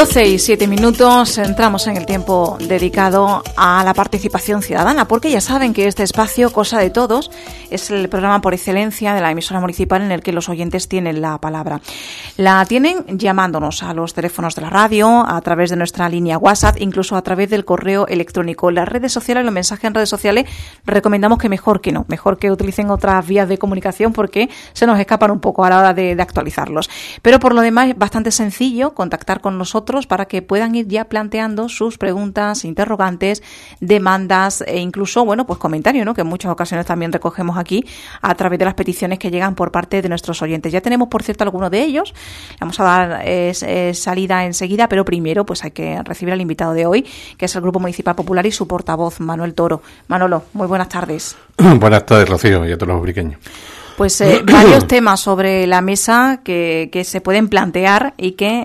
12:07, entramos en el tiempo dedicado a la participación ciudadana, porque ya saben que este espacio, Cosa de Todos, es el programa por excelencia de la emisora municipal en el que los oyentes tienen la palabra. La tienen llamándonos a los teléfonos de la radio, a través de nuestra línea WhatsApp, incluso a través del correo electrónico. En las redes sociales, los mensajes en redes sociales, recomendamos que mejor que utilicen otras vías de comunicación porque se nos escapan un poco a la hora de actualizarlos. Pero por lo demás es bastante sencillo contactar con nosotros para que puedan ir ya planteando sus preguntas, interrogantes, demandas e incluso, pues comentarios, ¿no? Que en muchas ocasiones también recogemos aquí a través de las peticiones que llegan por parte de nuestros oyentes. Ya tenemos, por cierto, algunos de ellos. Vamos a dar salida enseguida, pero primero pues hay que recibir al invitado de hoy, que es el Grupo Municipal Popular y su portavoz, Manuel Toro. Manolo, muy buenas tardes. Buenas tardes, Rocío, y a todos los ubriqueños. Pues varios temas sobre la mesa que se pueden plantear y que,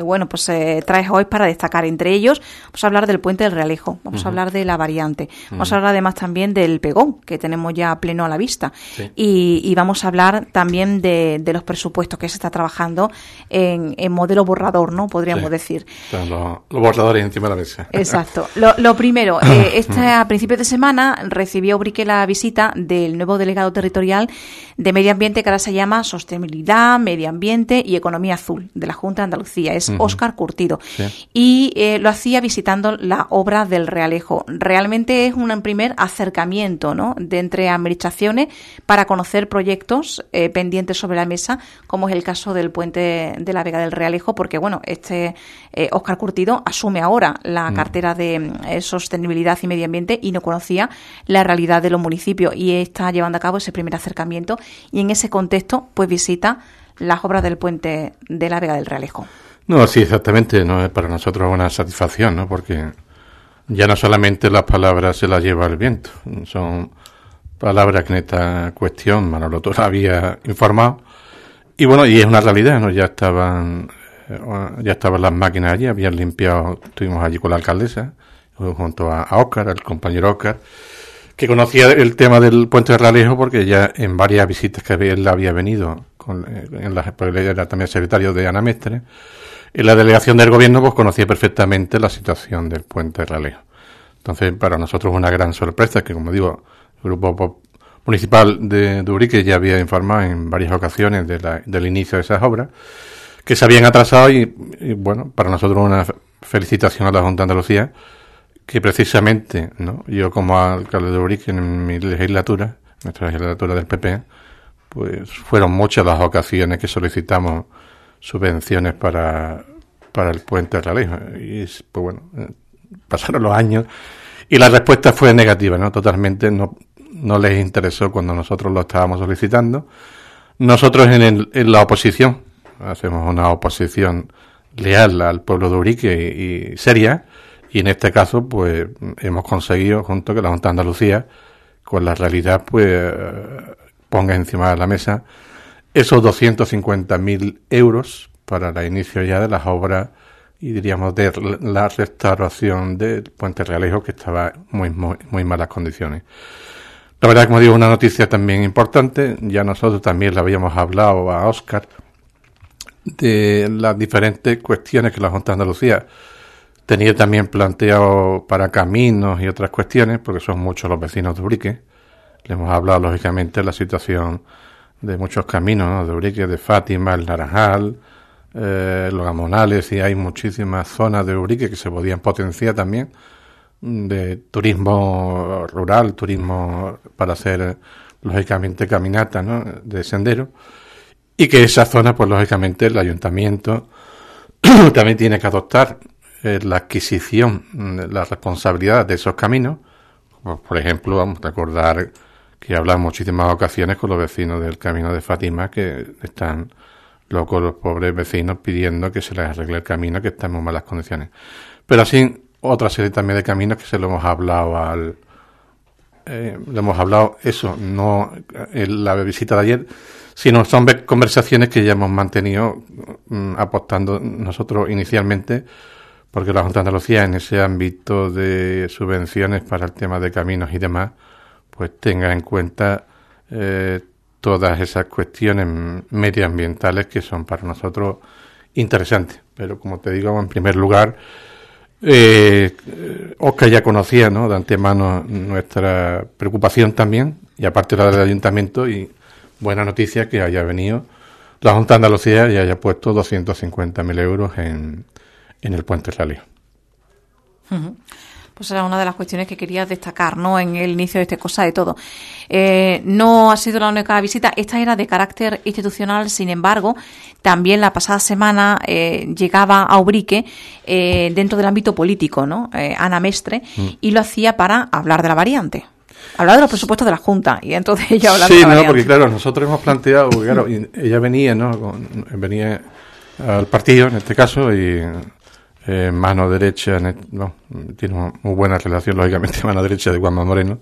traes hoy para destacar. Entre ellos, vamos a hablar del Puente del Realejo, vamos a hablar de la variante, vamos a hablar además también del Pegón, que tenemos ya pleno a la vista, sí. y vamos a hablar también de los presupuestos que se está trabajando en modelo borrador, ¿no? Podríamos decir. Están los borradores encima de la mesa. Exacto. Lo primero, a principios de semana recibió Ubrique la visita del nuevo delegado territorial de Medio Ambiente, que ahora se llama Sostenibilidad, Medio Ambiente y Economía Azul, de la Junta de Andalucía. Es Óscar Curtido. Sí. Y lo hacía visitando la obra del Realejo. Realmente es un primer acercamiento, ¿no?, de entre administraciones para conocer proyectos pendientes sobre la mesa, como es el caso del Puente de la Vega del Realejo, porque, Óscar Curtido asume ahora la cartera de Sostenibilidad y Medio Ambiente y no conocía la realidad de los municipios, y está llevando a cabo ese primer acercamiento. Y en ese contexto, pues visita las obras del Puente de la Vega del Realejo. No, sí, exactamente. No es para nosotros una satisfacción, ¿no? Porque ya no solamente las palabras se las lleva el viento, son palabras que en esta cuestión Manolo Toro había informado. Y y es una realidad, ¿no? Ya estaban las máquinas allí, habían limpiado, estuvimos allí con la alcaldesa, junto a Óscar, al compañero Óscar, que conocía el tema del Puente de Realejo porque ya en varias visitas que él había venido, porque él era también secretario de Ana Mestre, en la delegación del gobierno pues conocía perfectamente la situación del Puente de Realejo. Entonces, para nosotros es una gran sorpresa que, como digo, el Grupo Municipal de Ubrique ya había informado en varias ocasiones del inicio de esas obras, que se habían atrasado y para nosotros una felicitación a la Junta de Andalucía, que precisamente, ¿no?, yo como alcalde de Ubrique en mi legislatura, nuestra legislatura del PP, pues fueron muchas las ocasiones que solicitamos subvenciones para el Puente de Realejo. Y pasaron los años y la respuesta fue negativa, ¿no? Totalmente no les interesó cuando nosotros lo estábamos solicitando. Nosotros en la oposición hacemos una oposición leal al pueblo de Ubrique y seria. Y en este caso, pues, hemos conseguido, junto con la Junta de Andalucía, con la realidad, pues, ponga encima de la mesa esos 250.000 euros para el inicio ya de las obras y, diríamos, de la restauración del Puente Realejo, que estaba muy, muy, muy malas condiciones. La verdad, como digo, una noticia también importante. Ya nosotros también le habíamos hablado a Óscar de las diferentes cuestiones que la Junta de Andalucía tenía también planteado para caminos y otras cuestiones, porque son muchos los vecinos de Ubrique. Le hemos hablado, lógicamente, de la situación de muchos caminos, ¿no?, de Ubrique, de Fátima, el Naranjal, los Gamonales, y hay muchísimas zonas de Ubrique que se podían potenciar también, de turismo rural, turismo para hacer, lógicamente, caminatas, ¿no?, de sendero, y que esa zona, pues, lógicamente, el ayuntamiento también tiene que adoptar la adquisición, la responsabilidad de esos caminos. Por ejemplo, vamos a recordar que hablan muchísimas ocasiones con los vecinos del camino de Fátima, que están locos los pobres vecinos pidiendo que se les arregle el camino, que está en muy malas condiciones. Pero así, otra serie también de caminos que se lo hemos hablado no en la visita de ayer, sino son conversaciones que ya hemos mantenido apostando nosotros inicialmente, porque la Junta de Andalucía, en ese ámbito de subvenciones para el tema de caminos y demás, pues tenga en cuenta todas esas cuestiones medioambientales que son para nosotros interesante. Pero como te digo, en primer lugar, Óscar ya conocía, ¿no?, de antemano nuestra preocupación también, y aparte la del ayuntamiento, y buena noticia que haya venido la Junta de Andalucía y haya puesto 250.000 euros en el Puente Lalío. Uh-huh. Pues era una de las cuestiones que quería destacar, ¿no?, en el inicio de este Cosa de Todo. No ha sido la única visita, esta era de carácter institucional, sin embargo, también la pasada semana llegaba a Ubrique dentro del ámbito político, ¿no?, Ana Mestre, y lo hacía para hablar de la variante. Hablar de los presupuestos de la Junta, y entonces ella hablaba de la variante. Sí, porque claro, nosotros hemos planteado, claro, ella venía, ¿no?, venía al partido, en este caso, y mano derecha, tiene muy buena relación, lógicamente, mano derecha de Juanma Moreno,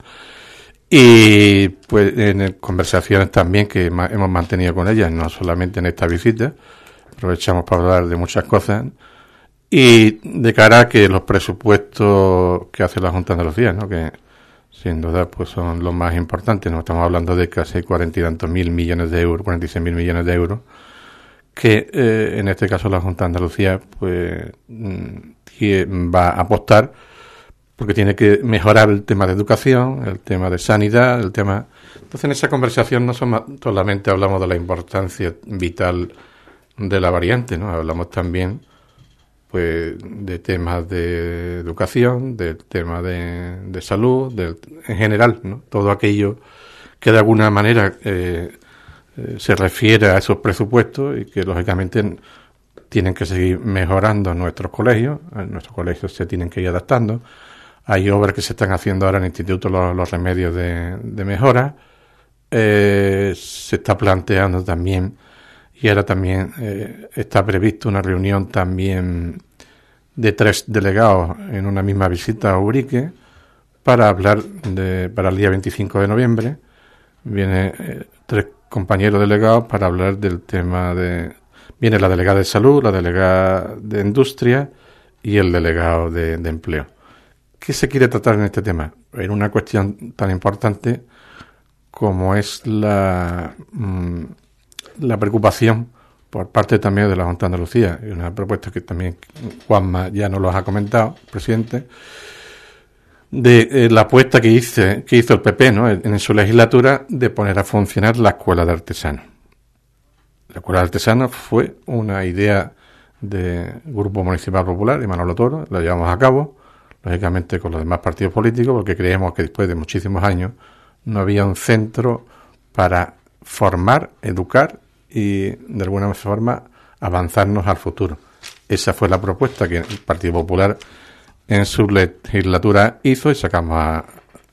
y pues en conversaciones también que hemos mantenido con ella, no solamente en esta visita, aprovechamos para hablar de muchas cosas, y de cara a que los presupuestos que hace la Junta de Andalucía, ¿no?, que sin duda pues son los más importantes, no estamos hablando de casi 40 y tantos mil millones de euros, 46.000 millones de euros, que en este caso la Junta de Andalucía pues va a apostar porque tiene que mejorar el tema de educación, el tema de sanidad, el tema. Entonces en esa conversación no solamente hablamos de la importancia vital de la variante, ¿no?, hablamos también pues de temas de educación, del tema de salud, en general, ¿no?, todo aquello que de alguna manera se refiere a esos presupuestos y que lógicamente tienen que seguir mejorando nuestros colegios se tienen que ir adaptando. Hay obras que se están haciendo ahora en el Instituto los remedios de mejora, se está planteando también, y ahora también está previsto una reunión también de 3 delegados en una misma visita a Ubrique para hablar para el día 25 de noviembre. Viene 3 compañeros delegados para hablar del tema viene la delegada de salud, la delegada de industria y el delegado de empleo. ¿Qué se quiere tratar en este tema? En una cuestión tan importante como es la preocupación por parte también de la Junta de Andalucía, y una propuesta que también Juanma ya nos lo ha comentado, presidente, de la apuesta que hizo el PP, ¿no?, en su legislatura, de poner a funcionar la Escuela de Artesanos. La Escuela de Artesanos fue una idea del Grupo Municipal Popular y Manolo Toro, la llevamos a cabo, lógicamente con los demás partidos políticos, porque creemos que después de muchísimos años no había un centro para formar, educar y de alguna forma avanzarnos al futuro. Esa fue la propuesta que el Partido Popular en su legislatura hizo y sacamos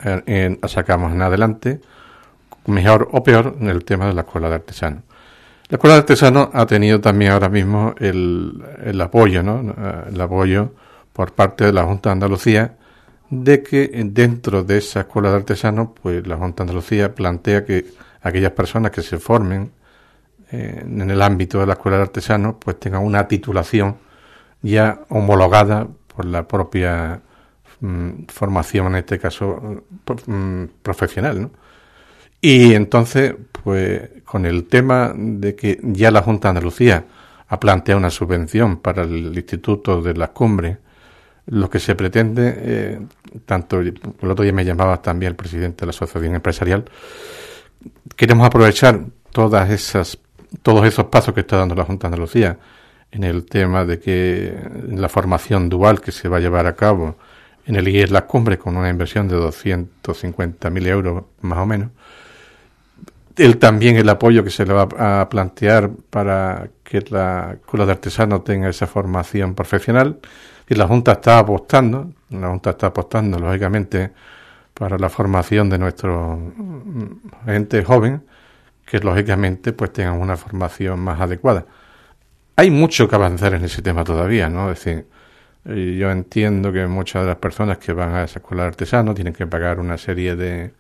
en adelante, mejor o peor, en el tema de la Escuela de Artesanos. La Escuela de Artesanos ha tenido también ahora mismo el apoyo, ¿no?, el apoyo por parte de la Junta de Andalucía, de que dentro de esa Escuela de Artesanos, pues la Junta de Andalucía plantea que aquellas personas que se formen en el ámbito de la Escuela de Artesanos, pues tengan una titulación ya homologada por la propia formación, en este caso profesional, ¿no? Y entonces, pues con el tema de que ya la Junta de Andalucía ha planteado una subvención para el Instituto de las Cumbres, lo que se pretende, tanto el otro día me llamaba también el presidente de la Asociación Empresarial, queremos aprovechar todos esos pasos que está dando la Junta de Andalucía en el tema de que la formación dual que se va a llevar a cabo en el IES Las Cumbres con una inversión de 250.000 euros más o menos, también el apoyo que se le va a plantear para que la Escuela de Artesanos tenga esa formación profesional, y la Junta está apostando lógicamente para la formación de nuestros gente joven, que lógicamente pues tengan una formación más adecuada. Hay mucho que avanzar en ese tema todavía, ¿no? Es decir, yo entiendo que muchas de las personas que van a esa Escuela de Artesanos tienen que pagar una serie de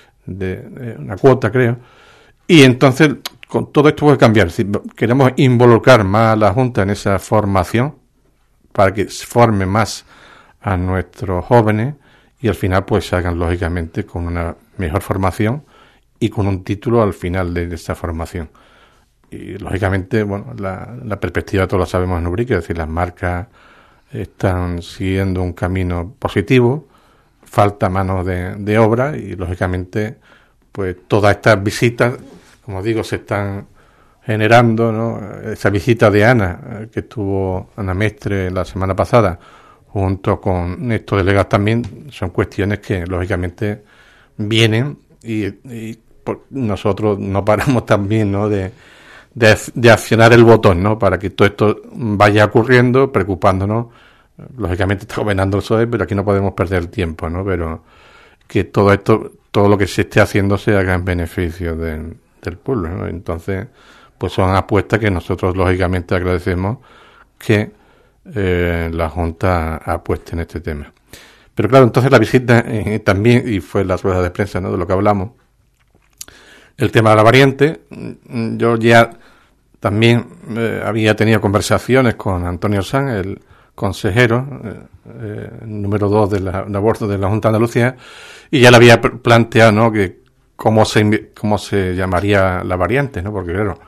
una cuota, creo, y entonces con todo esto puede cambiar. Es decir, queremos involucrar más a la Junta en esa formación para que se forme más a nuestros jóvenes y al final pues se hagan lógicamente con una mejor formación y con un título al final de esa formación. Y lógicamente, bueno, la perspectiva todos la sabemos en Ubrique, es decir, las marcas están siguiendo un camino positivo, falta mano de obra y lógicamente pues todas estas visitas, como digo, se están generando, ¿no? Esa visita de Ana, que estuvo Ana Mestre la semana pasada, junto con estos delegados también, son cuestiones que lógicamente vienen y nosotros no paramos también, ¿no? de accionar el botón, ¿no? Para que todo esto vaya ocurriendo, preocupándonos. Lógicamente está gobernando el PSOE, pero aquí no podemos perder el tiempo, ¿no? Pero que todo esto, todo lo que se esté haciendo se haga en beneficio del pueblo, ¿no? Entonces, pues son apuestas que nosotros lógicamente agradecemos que la Junta apueste en este tema. Pero claro, entonces la visita también, y fue la rueda de prensa, ¿no? De lo que hablamos, el tema de la variante. Yo ya también había tenido conversaciones con Antonio Sanz, el consejero número 2 de aborto de la Junta de Andalucía, y ya le había planteado, ¿no? Que cómo se llamaría la variante, ¿no? Porque claro,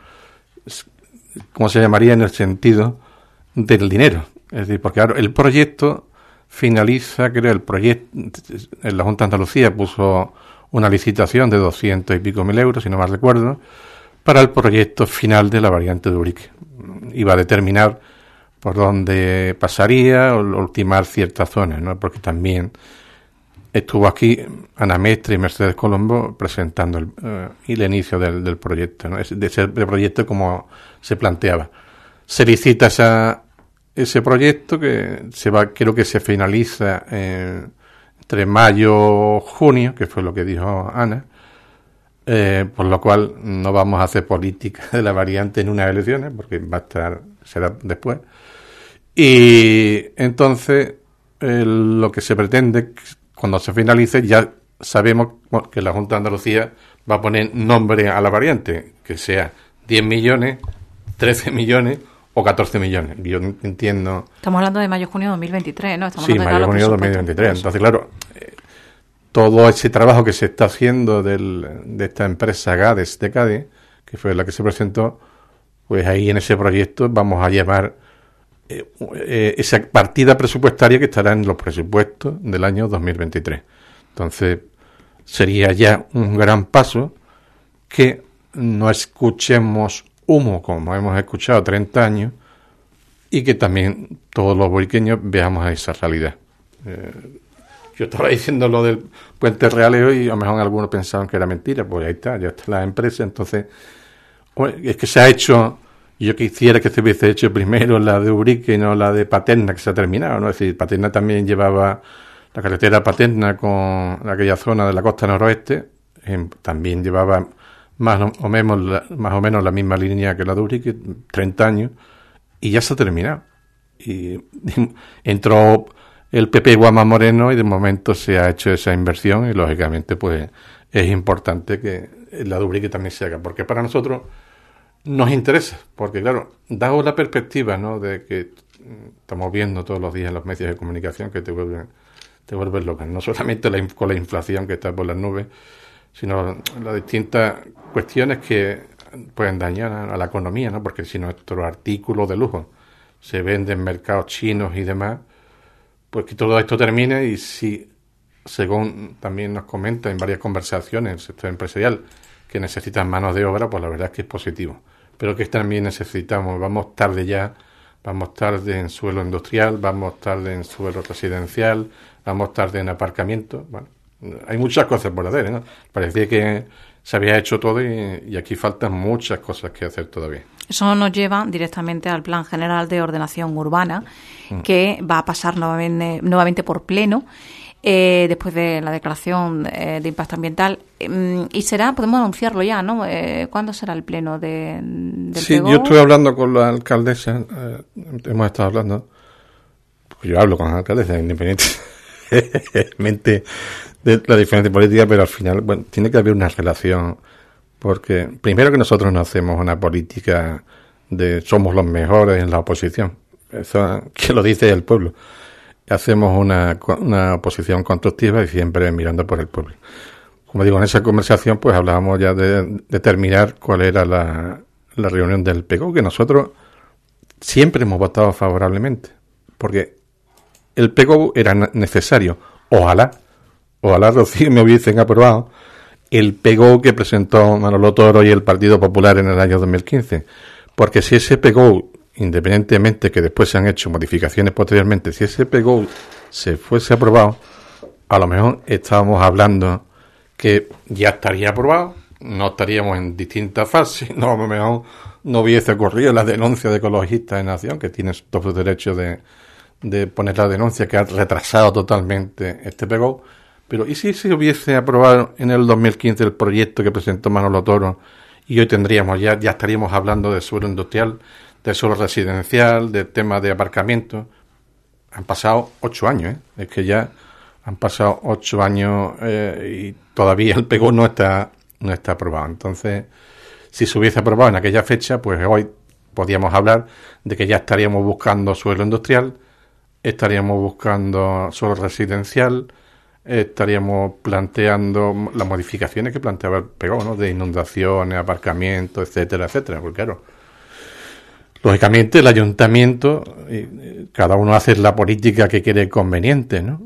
cómo se llamaría en el sentido del dinero. Es decir, porque claro, el proyecto finaliza, creo, en la Junta de Andalucía puso una licitación de 200 y pico mil euros, si no mal recuerdo, para el proyecto final de la variante de Ubrique. Iba a determinar por dónde pasaría o ultimar ciertas zonas, ¿no? Porque también estuvo aquí Ana Mestre y Mercedes Colombo presentando el inicio del proyecto, ¿no? De ese proyecto como se planteaba. Se licita ese proyecto que creo que se finaliza entre mayo y junio, que fue lo que dijo Ana, por lo cual no vamos a hacer política de la variante en unas elecciones, porque será después. Y entonces lo que se pretende, cuando se finalice, ya sabemos que la Junta de Andalucía va a poner nombre a la variante, que sea 10 millones, 13 millones o 14 millones. Yo entiendo... Estamos hablando de mayo-junio de 2023, ¿no? Sí, mayo-junio de 2023. Entonces, claro, todo ese trabajo que se está haciendo de esta empresa GADES de Cádiz, que fue la que se presentó, pues ahí en ese proyecto vamos a llevar esa partida presupuestaria que estará en los presupuestos del año 2023. Entonces, sería ya un gran paso que no escuchemos humo como hemos escuchado 30 años y que también todos los ubriqueños veamos esa realidad. Yo estaba diciendo lo del Puente Realeo y a lo mejor algunos pensaban que era mentira, pues ahí está, ya está la empresa. Entonces, es que se ha hecho, yo quisiera que se hubiese hecho primero la de Ubrique y no la de Paterna, que se ha terminado, ¿no? Es decir, Paterna también llevaba la carretera Paterna con aquella zona de la costa noroeste, también llevaba más o menos la misma línea que la de Ubrique, 30 años, y ya se ha terminado. Y entró el PP Guama Moreno y de momento se ha hecho esa inversión y lógicamente pues es importante que la de Ubrique también se haga, porque para nosotros nos interesa, porque claro, dado la perspectiva, ¿no? De que estamos viendo todos los días en los medios de comunicación que te vuelves loca, no solamente con la inflación que está por las nubes, sino las distintas cuestiones que pueden dañar a la economía, ¿no? Porque si nuestros artículos de lujo se venden en mercados chinos y demás, pues que todo esto termine. Y si, según también nos comenta en varias conversaciones el sector empresarial, que necesitan manos de obra, pues la verdad es que es positivo. Pero que también necesitamos, vamos tarde en suelo industrial, vamos tarde en suelo residencial, vamos tarde en aparcamiento. Bueno, hay muchas cosas por hacer, ¿no? Parecía que se había hecho todo y aquí faltan muchas cosas que hacer todavía. Eso nos lleva directamente al Plan General de Ordenación Urbana, que va a pasar nuevamente por pleno después de la declaración de impacto ambiental. Y podemos anunciarlo ya, ¿no? ¿Cuándo será el pleno del Sí, PEGO? yo estuve hablando con la alcaldesa, hemos estado hablando, porque yo hablo con la alcaldesa, independientemente de la diferencia política, pero al final, bueno, tiene que haber una relación, porque primero que nosotros no hacemos una política de somos los mejores en la oposición, eso que lo dice el pueblo. Hacemos una oposición constructiva y siempre mirando por el pueblo. Como digo, en esa conversación pues hablábamos ya de determinar cuál era la la reunión del PEGO, que nosotros siempre hemos votado favorablemente, porque el PEGO era necesario. Ojalá, Rocío, me hubiesen aprobado el PEGO que presentó Manolo Toro y el Partido Popular en el año 2015, porque si ese PEGO, independientemente que después se han hecho modificaciones posteriormente, si ese PEGO se fuese aprobado, a lo mejor estábamos hablando que ya estaría aprobado, no estaríamos en distintas fases, no, a lo mejor no hubiese ocurrido la denuncia de Ecologistas en Acción, que tiene todos los derechos de poner la denuncia, que ha retrasado totalmente este PEGO. Pero ¿y si se hubiese aprobado en el 2015 el proyecto que presentó Manolo Toro y hoy tendríamos ya estaríamos hablando de suelo industrial, de suelo residencial, del tema de aparcamiento? Han pasado 8 años, es que ya han pasado 8 años y todavía el PEGO no está aprobado. Entonces, si se hubiese aprobado en aquella fecha, pues hoy podríamos hablar de que ya estaríamos buscando suelo industrial, estaríamos buscando suelo residencial, estaríamos planteando las modificaciones que planteaba el PEGO, ¿no? De inundaciones, aparcamientos, etcétera, etcétera. Porque claro, lógicamente el ayuntamiento, cada uno hace la política que quiere conveniente, ¿no?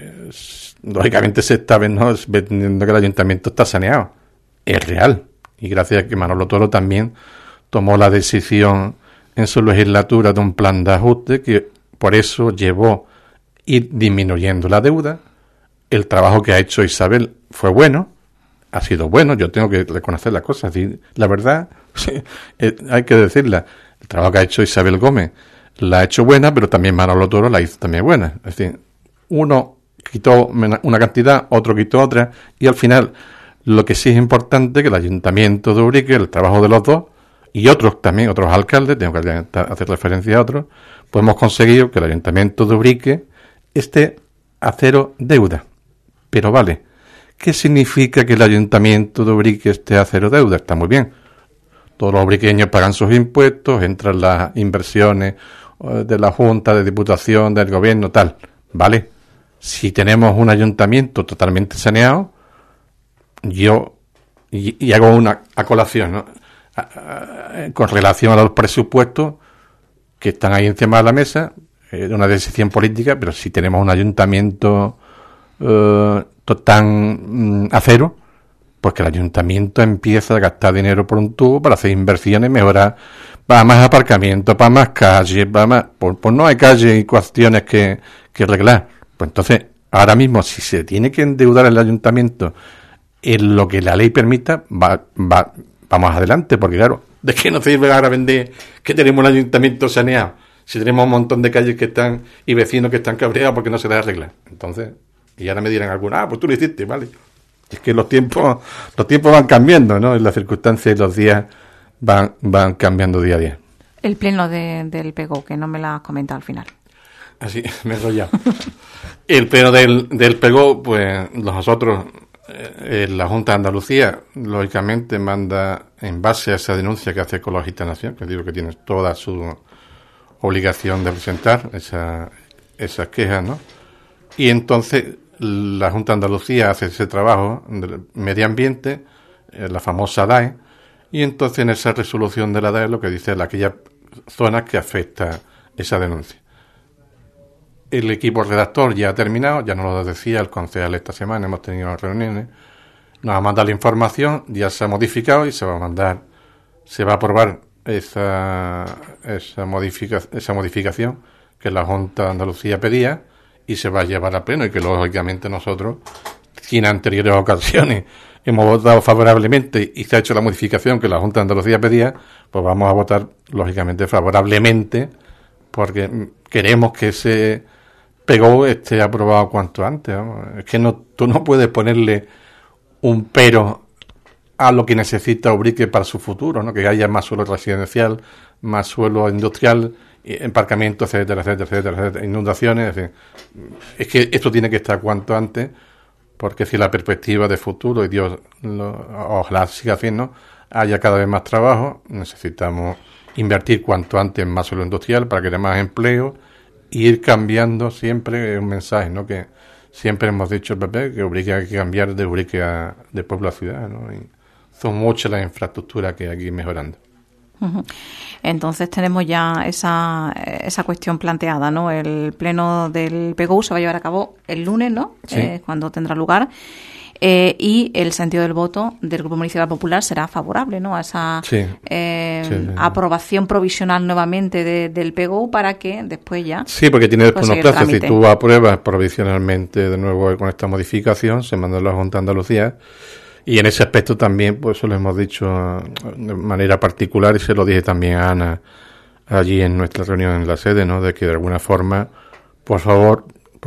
Lógicamente se está vendiendo que el ayuntamiento está saneado. Es real. Y gracias a que Manolo Toro también tomó la decisión en su legislatura de un plan de ajuste que por eso llevó ir disminuyendo la deuda. El trabajo que ha hecho Isabel fue bueno, ha sido bueno, yo tengo que reconocer las cosas, y la verdad hay que decirla. El trabajo que ha hecho Isabel Gómez la ha hecho buena, pero también Manolo Toro la hizo también buena. Es decir, uno quitó una cantidad, otro quitó otra, y al final lo que sí es importante es que el Ayuntamiento de Ubrique, el trabajo de los dos, y otros también, otros alcaldes, tengo que hacer referencia a otros, pues hemos conseguido que el Ayuntamiento de Ubrique esté a cero deuda. Pero vale, ¿qué significa que el Ayuntamiento de Ubrique esté a cero deuda? Está muy bien. Todos los ubriqueños pagan sus impuestos, entran las inversiones de la Junta, de Diputación, del Gobierno, tal. Vale, si tenemos un ayuntamiento totalmente saneado, yo, y hago una colación, ¿no? Con relación a los presupuestos que están ahí encima de la mesa, una decisión política, pero si tenemos un ayuntamiento tan a cero, pues que el ayuntamiento empieza a gastar dinero por un tubo para hacer inversiones, mejorar, para más aparcamiento, para más calles, para más, pues no hay calles y cuestiones que arreglar. Pues entonces, ahora mismo, si se tiene que endeudar el ayuntamiento en lo que la ley permita, vamos adelante, porque claro, ¿de qué nos sirve ahora vender que tenemos un ayuntamiento saneado? Si tenemos un montón de calles que están y vecinos que están cabreados porque no se les arregla. Entonces, y ahora me dirán alguna, pues tú lo hiciste, vale. Es que los tiempos van cambiando, ¿no? Y las circunstancias y los días van cambiando día a día. El pleno del PEGO, que no me la has comentado al final. Así, me he enrollado. El pleno del PEGO, pues nosotros, la Junta de Andalucía, lógicamente manda en base a esa denuncia que hace Ecologistas en Acción, que digo que tiene toda su obligación de presentar esas quejas, ¿no? Y entonces la Junta de Andalucía hace ese trabajo de medio ambiente, la famosa DAE, y entonces en esa resolución de la DAE lo que dice es aquellas zonas que afecta esa denuncia. El equipo redactor ya ha terminado, ya nos lo decía el concejal esta semana, hemos tenido reuniones, nos ha mandado la información, ya se ha modificado y se va a aprobar esa modificación que la Junta de Andalucía pedía y se va a llevar a pleno, y que lógicamente nosotros, si en anteriores ocasiones hemos votado favorablemente y se ha hecho la modificación que la Junta de Andalucía pedía, pues vamos a votar lógicamente favorablemente, porque queremos que ese PEGO esté aprobado cuanto antes, ¿no? Es que tú no puedes ponerle un pero a lo que necesita Ubrique para su futuro, ¿no? Que haya más suelo residencial, más suelo industrial, emparcamiento, etcétera, inundaciones, es que esto tiene que estar cuanto antes, porque si la perspectiva de futuro, y Dios ojalá siga haciendo, haya cada vez más trabajo, necesitamos invertir cuanto antes en más suelo industrial para que haya más empleo, y ir cambiando siempre un mensaje, ¿no? Que siempre hemos dicho el PP, que Ubrique hay que cambiar de Ubrique de pueblo a ciudad, ¿no? Y son muchas las infraestructuras que hay que ir mejorando. Entonces tenemos ya esa cuestión planteada, ¿no? El pleno del PGU se va a llevar a cabo el lunes, ¿no? Sí. Cuando tendrá lugar. Y el sentido del voto del Grupo Municipal Popular será favorable, ¿no? A esa aprobación provisional nuevamente del PGU para que después ya... Sí, porque tiene después unos plazos. Si tú apruebas provisionalmente de nuevo con esta modificación, se manda a la Junta de Andalucía. Y en ese aspecto también, pues eso lo hemos dicho de manera particular y se lo dije también a Ana allí en nuestra reunión en la sede, ¿no? De que de alguna forma, por favor,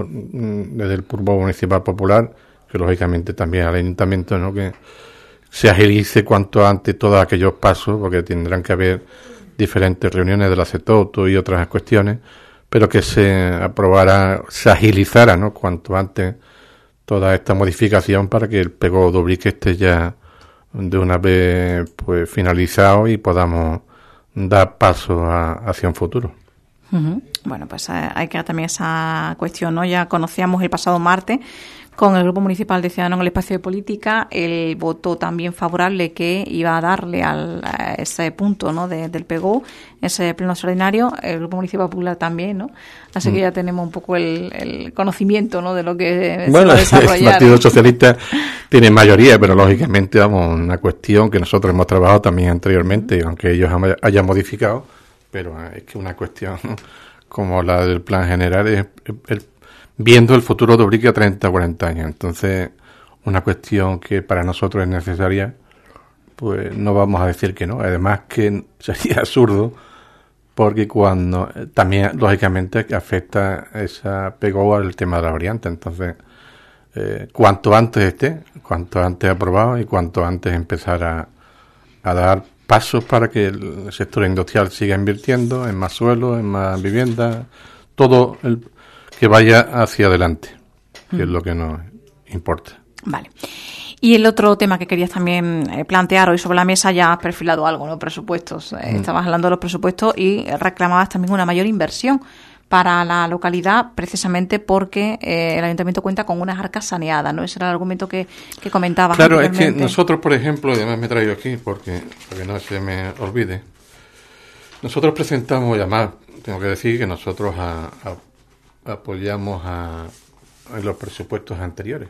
desde el Grupo Municipal Popular, que lógicamente también al Ayuntamiento, ¿no? Que se agilice cuanto antes todos aquellos pasos, porque tendrán que haber diferentes reuniones de la CETOTO y otras cuestiones, pero que se agilizara, ¿no? Cuanto antes toda esta modificación para que el PGU Dubrique esté ya de una vez pues finalizado y podamos dar paso hacia un futuro. Bueno, pues hay que también esa cuestión, ¿no? Ya conocíamos el pasado martes con el Grupo Municipal de Ciudadanos en el Espacio de Política el voto también favorable que iba a darle a ese punto, ¿no? del PGU, ese pleno extraordinario, el Grupo Municipal Popular también, ¿no? Así que ya tenemos un poco el conocimiento, ¿no? De lo que se va a desarrollar. El Partido Socialista tiene mayoría, pero lógicamente, vamos, una cuestión que nosotros hemos trabajado también anteriormente, aunque ellos hayan modificado, pero es que una cuestión como la del plan general es viendo el futuro de Ubrique a 30 o 40 años. Entonces, una cuestión que para nosotros es necesaria, pues no vamos a decir que no. Además que sería absurdo, porque cuando también, lógicamente, afecta esa PGU al tema de la variante. Entonces, cuanto antes esté, cuanto antes aprobado y cuanto antes empezar a dar pasos para que el sector industrial siga invirtiendo en más suelo, en más viviendas, todo que vaya hacia adelante, que es lo que nos importa. Vale. Y el otro tema que querías también plantear hoy sobre la mesa, ya has perfilado algo, ¿no? Presupuestos. Estabas hablando de los presupuestos y reclamabas también una mayor inversión para la localidad, precisamente porque el ayuntamiento cuenta con unas arcas saneadas, ¿no? Ese era el argumento que comentabas. Claro, es que nosotros, por ejemplo, y además me he traído aquí porque no se me olvide, nosotros presentamos, y además tengo que decir que nosotros apoyamos en los presupuestos anteriores.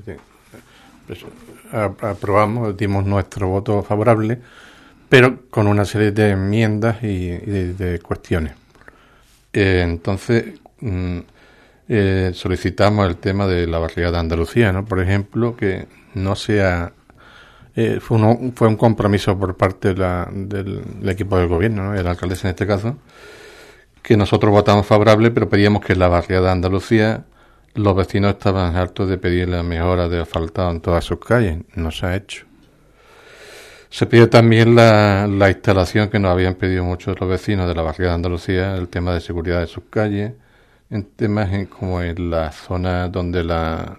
Aprobamos, dimos nuestro voto favorable, pero con una serie de enmiendas y de cuestiones. Entonces, solicitamos el tema de la barriada de Andalucía, ¿no? Por ejemplo, que no sea... fue un compromiso por parte del equipo del gobierno, ¿no? El alcaldesa en este caso, que nosotros votamos favorable, pero pedíamos que en la barriada de Andalucía los vecinos estaban hartos de pedir la mejora de asfaltado en todas sus calles. No se ha hecho. Se pidió también la instalación que nos habían pedido muchos los vecinos de la barriada de Andalucía, el tema de seguridad de sus calles, en temas como en la zona donde la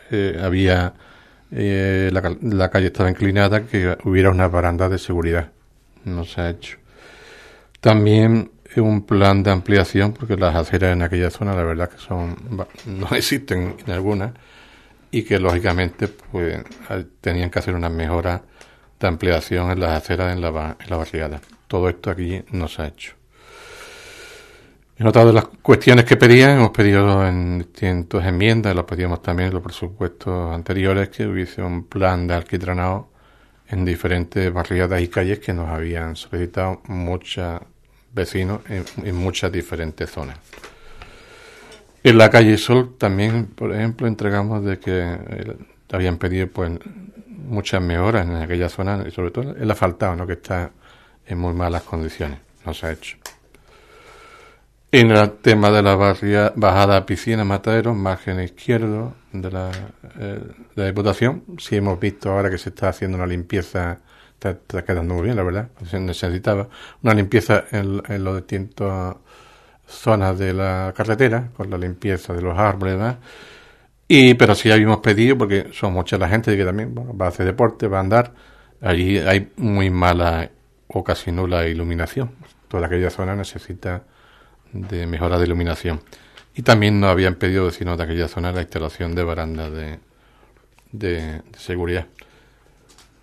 calle estaba inclinada, que hubiera una baranda de seguridad. No se ha hecho. También un plan de ampliación, porque las aceras en aquella zona la verdad que no existen en algunas, y que lógicamente pues tenían que hacer una mejora de ampliación en las aceras en la barriada. Todo esto aquí no se ha hecho. En otra de las cuestiones que pedían, hemos pedido en distintas enmiendas, lo pedíamos también en los presupuestos anteriores, que hubiese un plan de alquitranado en diferentes barriadas y calles que nos habían solicitado muchos vecinos en muchas diferentes zonas. En la calle Sol también, por ejemplo, entregamos de que habían pedido pues muchas mejoras en aquella zona, y sobre todo el asfaltado, ¿no? Que está en muy malas condiciones. No se ha hecho. En el tema de la bajada a Piscina Mataderos, margen izquierdo de la Diputación, sí hemos visto ahora que se está haciendo una limpieza, está quedando muy bien, la verdad. Se necesitaba una limpieza en las distintas zonas de la carretera, con la limpieza de los árboles, ¿verdad? Pero sí habíamos pedido, porque son mucha la gente que también va a hacer deporte, va a andar, allí hay muy mala o casi nula iluminación. Toda aquella zona necesita de mejora de iluminación. Y también nos habían pedido vecinos de aquella zona la instalación de barandas de seguridad.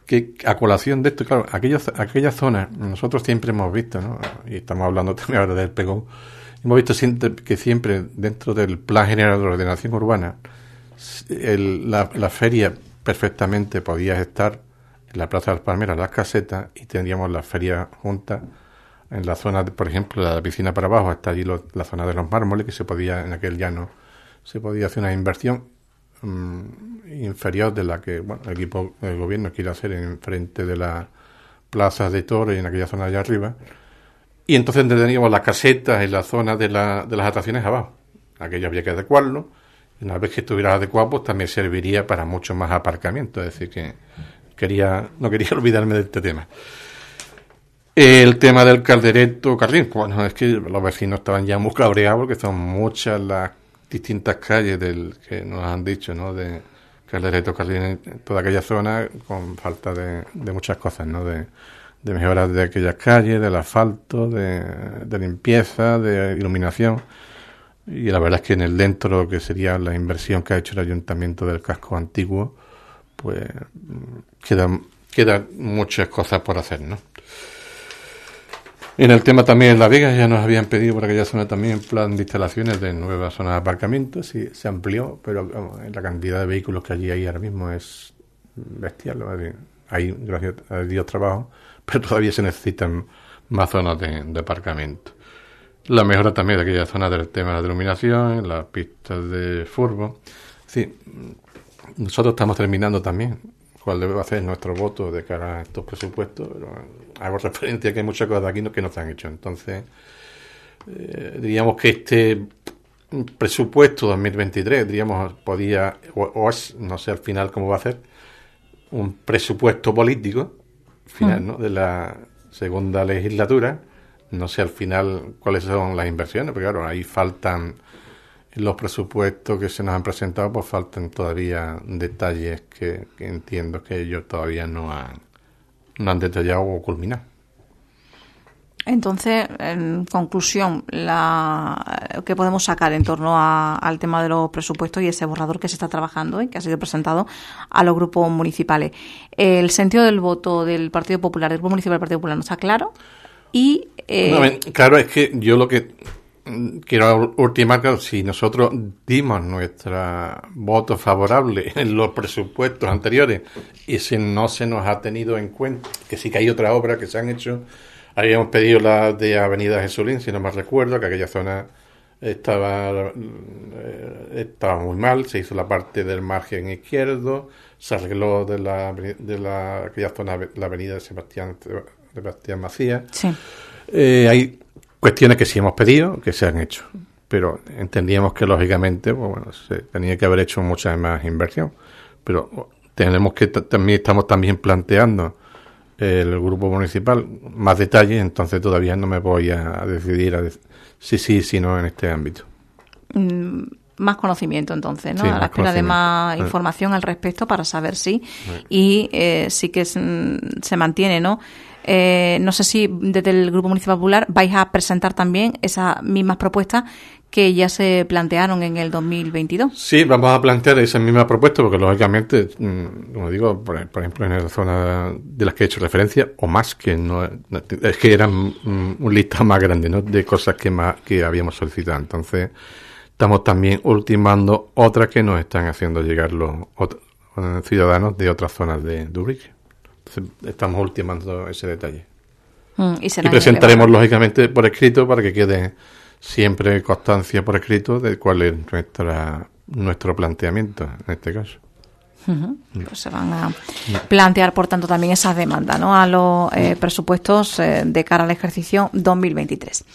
que a colación de esto, claro, aquellas zonas, nosotros siempre hemos visto, ¿no? Y estamos hablando también ahora del Pegón, hemos visto siempre dentro del Plan General de Ordenación Urbana, la feria perfectamente podía estar en la Plaza de las Palmeras, las casetas, y tendríamos las ferias juntas en la zona, por ejemplo, de la piscina para abajo, hasta allí la zona de los mármoles, que se podía, en aquel llano, se podía hacer una inversión inferior de la que el gobierno quiere hacer en frente de las plazas de toros y en aquella zona de allá arriba, y entonces tendríamos las casetas en la zona de las atracciones abajo. Aquello había que adecuarlo, y una vez que estuviera adecuado, pues también serviría para mucho más aparcamiento. Es decir, que no quería olvidarme de este tema. El tema del caldereto Carril, bueno, es que los vecinos estaban ya muy cabreados porque son muchas las distintas calles que nos han dicho, ¿no? De caldereto Carril en toda aquella zona, con falta de muchas cosas, ¿no? De mejoras de aquellas calles, del asfalto, de limpieza, de iluminación. Y la verdad es que dentro de lo que sería la inversión que ha hecho el Ayuntamiento del casco antiguo, pues quedan muchas cosas por hacer, ¿no? En el tema también de La Vega, ya nos habían pedido por aquella zona también plan de instalaciones de nuevas zonas de aparcamiento, sí, se amplió, pero la cantidad de vehículos que allí hay ahora mismo es bestial. Hay, gracias a Dios, trabajo, pero todavía se necesitan más zonas de aparcamiento. La mejora también de aquella zona del tema de la iluminación, las pistas de fútbol. Sí, nosotros estamos terminando también cuál debe ser nuestro voto de cara a estos presupuestos, pero hago referencia a que hay muchas cosas de aquí que no se han hecho. Entonces, diríamos que este presupuesto 2023, diríamos, podía, o es, no sé al final cómo va a ser, un presupuesto político final, ¿no? De la segunda legislatura. No sé al final cuáles son las inversiones, porque claro, ahí faltan los presupuestos que se nos han presentado, pues faltan todavía detalles que entiendo que ellos todavía no han detallado o culminado. Entonces, en conclusión, ¿qué podemos sacar en torno al tema de los presupuestos y ese borrador que se está trabajando y que ha sido presentado a los grupos municipales? El sentido del voto del Partido Popular, del Grupo Municipal del Partido Popular, no está claro. Y claro, es que yo lo que quiero ultimar, claro, si nosotros dimos nuestro voto favorable en los presupuestos anteriores y si no se nos ha tenido en cuenta, que sí que hay otras obras que se han hecho, habíamos pedido la de Avenida Jesulín, si no me recuerdo, que aquella zona estaba muy mal, se hizo la parte del margen izquierdo, se arregló aquella zona, la avenida de Sebastián Macías. Sí. Hay cuestiones que sí hemos pedido, que se han hecho, pero entendíamos que lógicamente se tenía que haber hecho mucha más inversión, pero tenemos que estamos también planteando el grupo municipal más detalles, entonces todavía no me voy a decidir si no en este ámbito. Más conocimiento entonces, ¿no? Sí, a la espera de más información al respecto para saber si sí que se mantiene, ¿no? No sé si desde el Grupo Municipal Popular vais a presentar también esas mismas propuestas que ya se plantearon en el 2022. Sí, vamos a plantear esas mismas propuestas porque lógicamente, como digo, por ejemplo en la zona de las que he hecho referencia, o más, que no es que eran un listado más grande, ¿no? De cosas que habíamos solicitado. Entonces estamos también ultimando otras que nos están haciendo llegar los ciudadanos de otras zonas de Ubrique. Estamos ultimando ese detalle. Y presentaremos lógicamente por escrito para que quede siempre constancia por escrito de cuál es nuestro planteamiento en este caso. Pues se van a plantear, por tanto, también esas demandas, ¿no? A los presupuestos de cara al ejercicio 2023.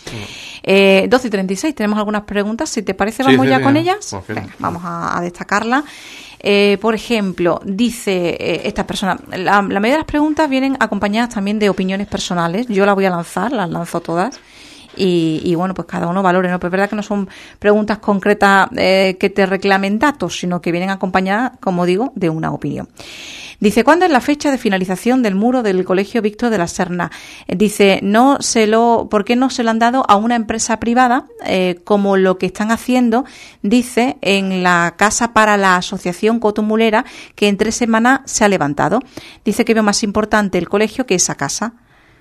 12:36, tenemos algunas preguntas. Si te parece, vamos ya con ellas. Venga, vamos a destacarlas. Por ejemplo, dice esta persona, la mayoría de las preguntas vienen acompañadas también de opiniones personales. Yo las voy a lanzar, las lanzo todas. Y bueno, pues cada uno valore, ¿no? Pero es verdad que no son preguntas concretas que te reclamen datos, sino que vienen acompañadas, como digo, de una opinión. Dice, ¿cuándo es la fecha de finalización del muro del Colegio Víctor de la Serna? Dice, ¿por qué no se lo han dado a una empresa privada, como lo que están haciendo, dice, en la casa para la Asociación Cotomulera, que en 3 semanas se ha levantado? Dice que veo más importante el colegio que esa casa.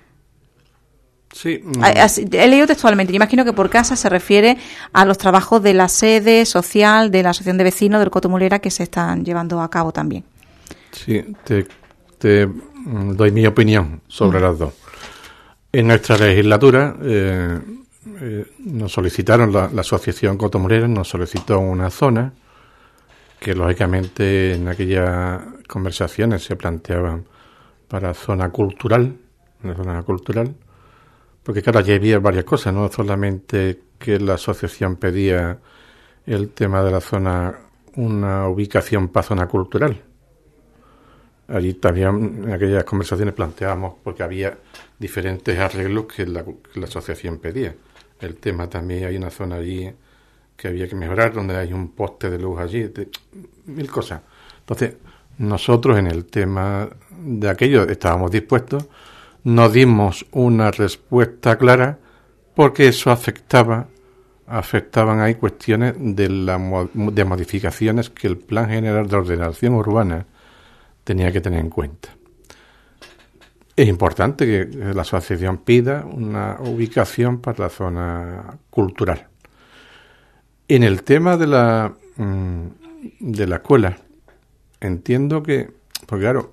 Sí. He leído textualmente. Yo imagino que por casa se refiere a los trabajos de la sede social de la Asociación de Vecinos del Cotomulera que se están llevando a cabo también. Sí, te doy mi opinión sobre las dos. En nuestra legislatura nos solicitaron, la Asociación Cotomulera nos solicitó una zona que lógicamente en aquellas conversaciones se planteaban para zona cultural, una zona cultural. Porque claro, allí había varias cosas, no solamente que la asociación pedía el tema de la zona, una ubicación para zona cultural. Allí también en aquellas conversaciones planteábamos, porque había diferentes arreglos que la asociación pedía. El tema también, hay una zona allí que había que mejorar, donde hay un poste de luz allí, mil cosas. Entonces, nosotros en el tema de aquello estábamos dispuestos. No dimos una respuesta clara porque eso afectaban ahí cuestiones de modificaciones que el Plan General de Ordenación Urbana tenía que tener en cuenta. Es importante que la asociación pida una ubicación para la zona cultural. En el tema de la escuela, entiendo que, porque claro,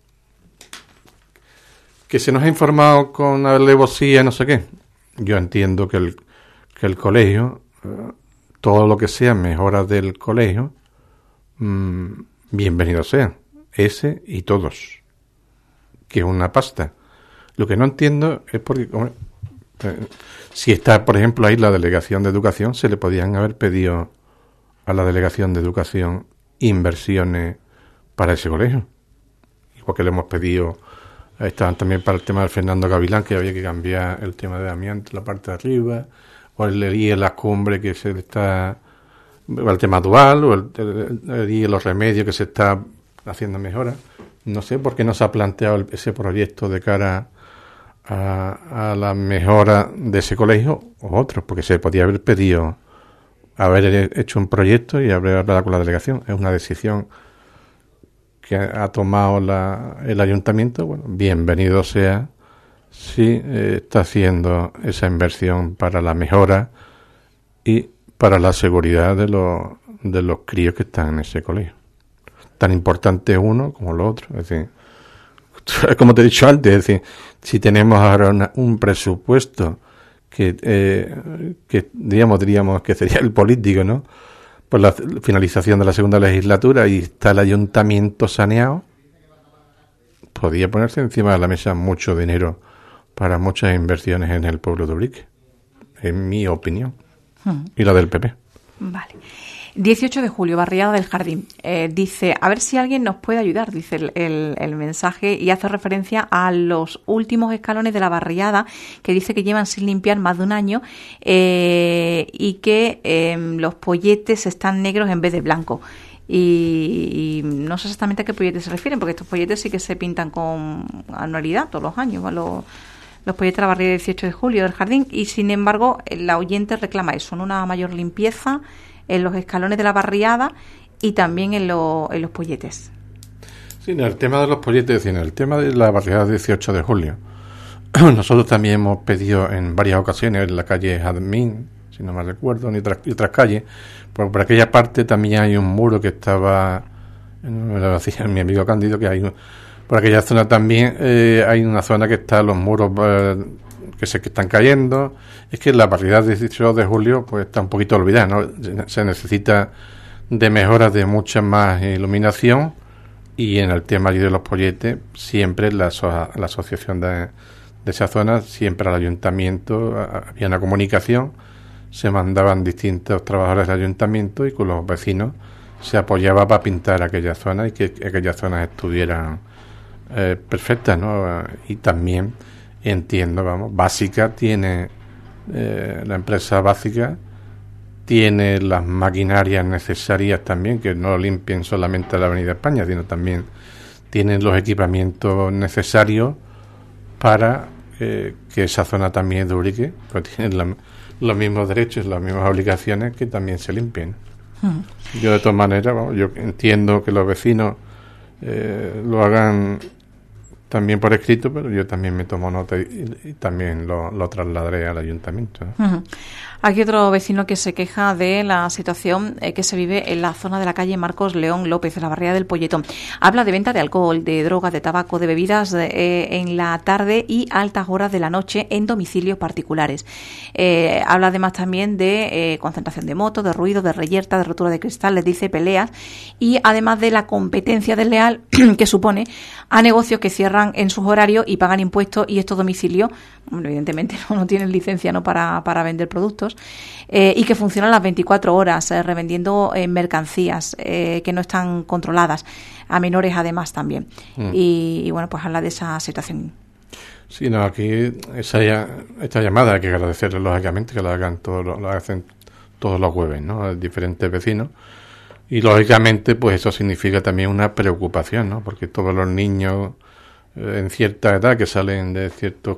que se nos ha informado con alevosía, no sé qué. Yo entiendo que el colegio, todo lo que sea mejora del colegio, bienvenido sea. Ese y todos. Que es una pasta. Lo que no entiendo es porque, si está, por ejemplo, ahí la Delegación de Educación, se le podían haber pedido a la Delegación de Educación inversiones para ese colegio. Igual que le hemos pedido. Estaban también para el tema del Fernando Gavilán, que había que cambiar el tema de amianto, la parte de arriba, o el las cumbres que se está, el tema dual, o el los remedios que se está haciendo mejoras. No sé por qué no se ha planteado ese proyecto de cara a la mejora de ese colegio o otros, porque se podía haber pedido haber hecho un proyecto y haber hablado con la delegación. Es una decisión que ha tomado el ayuntamiento. Bueno, bienvenido sea si está haciendo esa inversión para la mejora y para la seguridad de los críos que están en ese colegio. Tan importante uno como lo otro. Es decir, como te he dicho antes, es decir, si tenemos ahora un presupuesto que diríamos que sería el político, ¿no? Por la finalización de la segunda legislatura y está el ayuntamiento saneado, podía ponerse encima de la mesa mucho dinero para muchas inversiones en el pueblo de Ubrique, en mi opinión, y la del PP. Vale. 18 de julio, barriada del Jardín. Dice, a ver si alguien nos puede ayudar, dice el mensaje, y hace referencia a los últimos escalones de la barriada, que dice que llevan sin limpiar más de un año y que los polletes están negros en vez de blanco. Y no sé exactamente a qué polletes se refieren, porque estos polletes sí que se pintan con anualidad todos los años, ¿no? Los polletes de la barriada del 18 de julio del Jardín, y sin embargo la oyente reclama eso, ¿no? Una mayor limpieza en los escalones de la barriada y también en los polletes. Sí, en el tema de los polletes, en el tema de la barriada del 18 de julio, nosotros también hemos pedido en varias ocasiones en la calle Jazmín, si no me recuerdo, y otras calles, por aquella parte también hay un muro que estaba, me lo decía mi amigo Cándido, que hay por aquella zona también hay una zona que está los muros que están cayendo. Es que la barriada del 18 de julio pues está un poquito olvidada, ¿no? Se necesita de mejoras de mucha más iluminación, y en el tema de los polletes siempre la asociación de esa zona, siempre al ayuntamiento había una comunicación, se mandaban distintos trabajadores del ayuntamiento y con los vecinos se apoyaba para pintar aquella zona y que aquellas zonas estuvieran perfectas, ¿no? Y también entiendo, Básica tiene, la empresa Básica tiene las maquinarias necesarias también, que no limpien solamente la Avenida España, sino también tienen los equipamientos necesarios para que esa zona también de Ubrique pues tienen los mismos derechos, las mismas obligaciones que también se limpien. Yo de todas maneras, yo entiendo que los vecinos lo hagan también por escrito, pero yo también me tomo nota y también lo trasladaré al ayuntamiento, ¿no? Aquí otro vecino que se queja de la situación que se vive en la zona de la calle Marcos León López, en la barriada del Polletón. Habla de venta de alcohol, de drogas, de tabaco, de bebidas en la tarde y altas horas de la noche en domicilios particulares. Habla además también de concentración de motos, de ruido, de reyerta, de rotura de cristales, dice peleas, y además de la competencia desleal que supone a negocios que cierran en sus horarios y pagan impuestos, y estos domicilios, bueno, evidentemente no tienen licencia, ¿no?, para vender productos, y que funcionan las 24 horas revendiendo mercancías que no están controladas, a menores además también. Y bueno, pues habla de esa situación. Sí, no, aquí esta llamada hay que agradecerle lógicamente que la hagan lo hacen todos los jueves, ¿no?, diferentes vecinos. Y lógicamente pues eso significa también una preocupación, ¿no?, porque todos los niños en cierta edad que salen de ciertos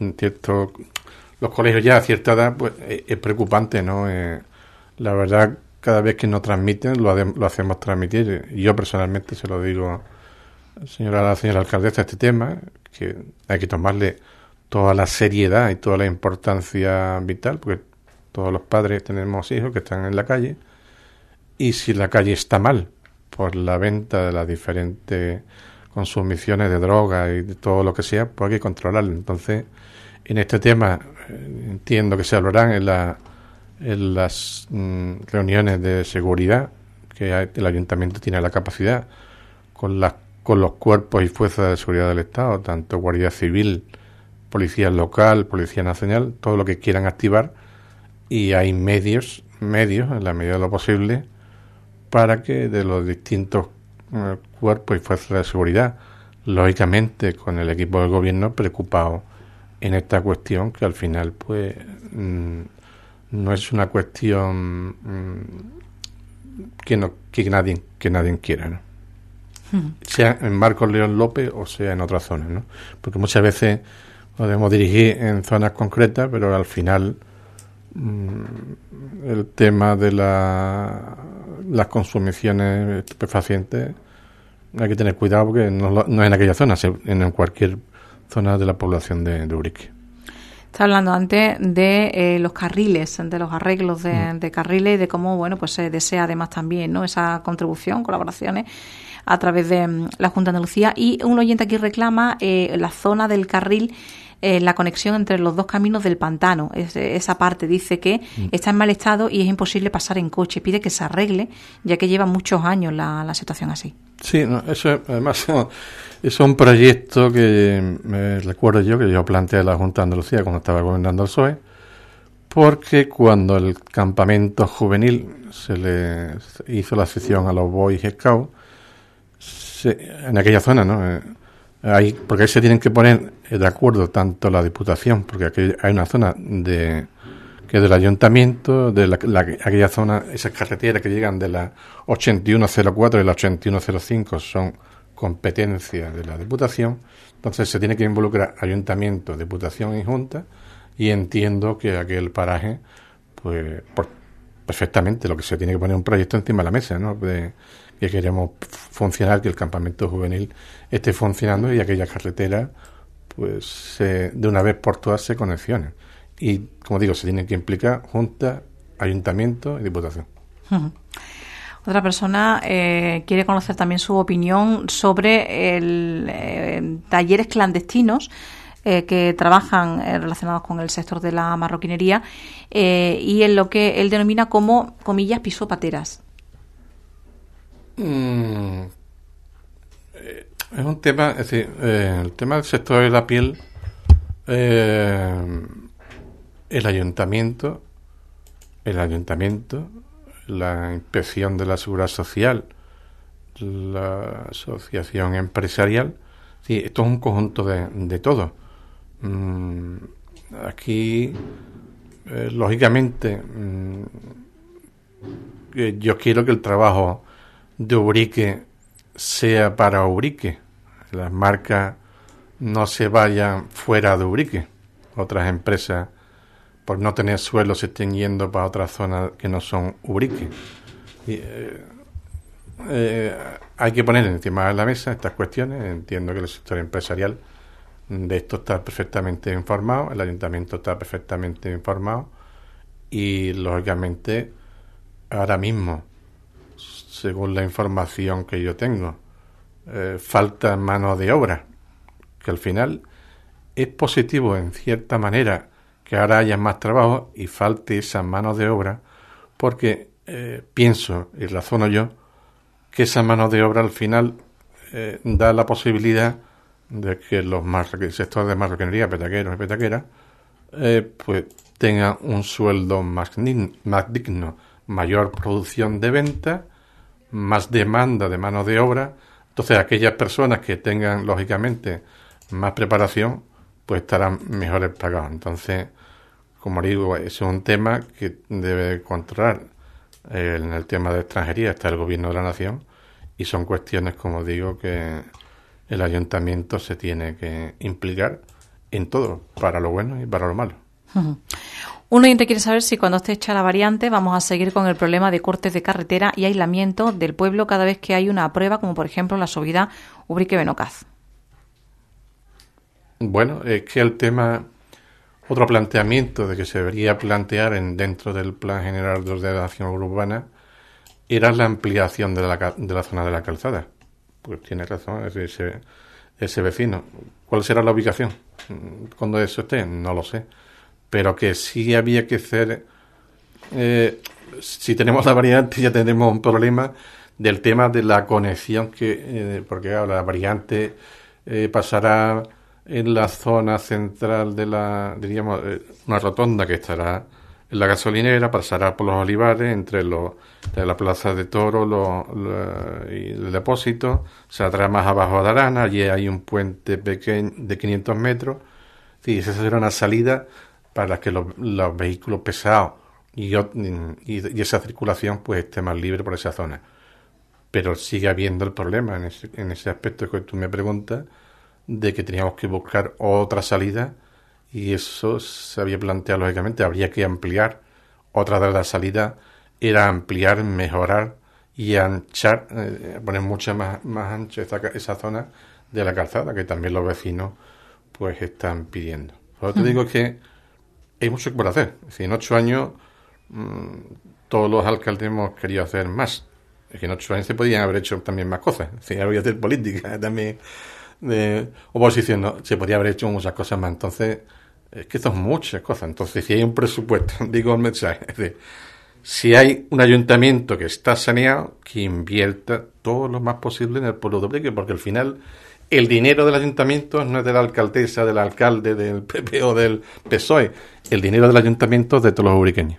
los colegios ya a cierta edad, pues es preocupante, ¿no? La verdad, cada vez que nos transmiten lo hacemos transmitir. Yo personalmente se lo digo a la señora alcaldesa este tema, que hay que tomarle toda la seriedad y toda la importancia vital, porque todos los padres tenemos hijos que están en la calle, y si la calle está mal por la venta de las diferentes consumiciones de drogas y de todo lo que sea, pues hay que controlarlo. Entonces, en este tema entiendo que se hablarán en las reuniones de seguridad, que el ayuntamiento tiene la capacidad con los cuerpos y fuerzas de seguridad del Estado, tanto Guardia Civil, Policía Local, Policía Nacional, todo lo que quieran activar, y hay medios en la medida de lo posible para que de los distintos cuerpos y fuerzas de seguridad, lógicamente con el equipo del gobierno preocupado en esta cuestión, que al final pues no es una cuestión que nadie quiera, ¿no? Sea en Marcos León López o sea en otras zonas, ¿no? Porque muchas veces podemos dirigir en zonas concretas, pero al final el tema de las consumiciones estupefacientes hay que tener cuidado, porque no es en aquella zona, en cualquier zona de la población de Ubrique. Está hablando antes de los carriles, de los arreglos de carriles, y de cómo, bueno, pues se desea además también, ¿no?, esa contribución, colaboraciones a través de la Junta de Andalucía. Y un oyente aquí reclama la zona del carril, la conexión entre los dos caminos del pantano. Esa parte dice que está en mal estado y es imposible pasar en coche. Pide que se arregle, ya que lleva muchos años la situación así. Sí, no, eso además es un proyecto que me recuerdo que yo planteé a la Junta de Andalucía cuando estaba gobernando el PSOE, porque cuando el campamento juvenil se le hizo la cesión a los Boy Scouts, en aquella zona, ¿no? Porque ahí se tienen que poner de acuerdo tanto la Diputación, porque aquí hay una zona que es del ayuntamiento, de aquella zona, esas carreteras que llegan de la 8104 y la 8105 son competencia de la Diputación. Entonces se tiene que involucrar ayuntamiento, Diputación y Junta, y entiendo que aquel paraje, pues perfectamente, lo que se tiene que poner un proyecto encima de la mesa, ¿no?, que queremos funcionar, que el campamento juvenil esté funcionando y aquella carretera, pues de una vez por todas se conexionen. Y, como digo, se tiene que implicar Junta, Ayuntamiento y Diputación. Otra persona quiere conocer también su opinión sobre talleres clandestinos que trabajan relacionados con el sector de la marroquinería y en lo que él denomina como, comillas, pisopateras. Es un tema, es decir, el tema del sector de la piel, el ayuntamiento, la Inspección de la Seguridad Social, la Asociación Empresarial, sí, esto es un conjunto de todo. Aquí, lógicamente, yo quiero que el trabajo de Ubrique sea para Ubrique, que las marcas no se vayan fuera de Ubrique. Otras empresas, por no tener suelo, se estén yendo para otras zonas que no son Ubrique. Y, hay que poner encima de la mesa estas cuestiones. Entiendo que el sector empresarial de esto está perfectamente informado, el ayuntamiento está perfectamente informado y, lógicamente, ahora mismo, según la información que yo tengo, falta mano de obra, que al final es positivo en cierta manera que ahora haya más trabajo y falte esa mano de obra, porque pienso y razono yo que esa mano de obra al final da la posibilidad de que el sector de marroquinería, petaqueros y petaqueras, pues tengan un sueldo más digno, mayor producción de venta, más demanda de mano de obra. Entonces, aquellas personas que tengan, lógicamente, más preparación, pues estarán mejores pagados. Entonces, como digo, es un tema que debe controlar en el tema de extranjería, está el gobierno de la nación, y son cuestiones, como digo, que el ayuntamiento se tiene que implicar en todo, para lo bueno y para lo malo. Uh-huh. Un oyente quiere saber si cuando esté hecha la variante vamos a seguir con el problema de cortes de carretera y aislamiento del pueblo cada vez que hay una prueba, como por ejemplo la subida Ubrique-Benocaz. Bueno, es que el tema, otro planteamiento de que se debería plantear dentro del Plan General de Ordenación Urbana era la ampliación de la zona de la calzada. Pues tiene razón ese vecino. ¿Cuál será la ubicación cuando eso esté? No lo sé. Pero que sí había que hacer... si tenemos la variante ya tenemos un problema del tema de la conexión, porque claro, la variante pasará en la zona central de una rotonda que estará en la gasolinera, pasará por los olivares, entre la plaza de Toro y el depósito, saldrá más abajo de Arana, allí hay un puente pequeño de 500 metros, y esa será una salida para que los vehículos pesados y esa circulación pues esté más libre por esa zona. Pero sigue habiendo el problema en ese aspecto que tú me preguntas, de que teníamos que buscar otra salida, y eso se había planteado, lógicamente, habría que ampliar. Otra de las salidas era ampliar, mejorar y anchar, poner mucha más ancha esa zona de la calzada, que también los vecinos pues están pidiendo. Por eso te digo que hay mucho por hacer. Es decir, en 8 años todos los alcaldes hemos querido hacer más. Es que en 8 años se podían haber hecho también más cosas. Es decir, había que hacer política también de oposición, ¿no? Se podría haber hecho muchas cosas más. Entonces, es que son muchas cosas. Entonces, si hay un presupuesto, digo el mensaje, es decir, si hay un ayuntamiento que está saneado, que invierta todo lo más posible en el pueblo de Ubrique, porque al final el dinero del ayuntamiento no es de la alcaldesa, del alcalde, del PP o del PSOE. El dinero del ayuntamiento es de todos los ubriqueños.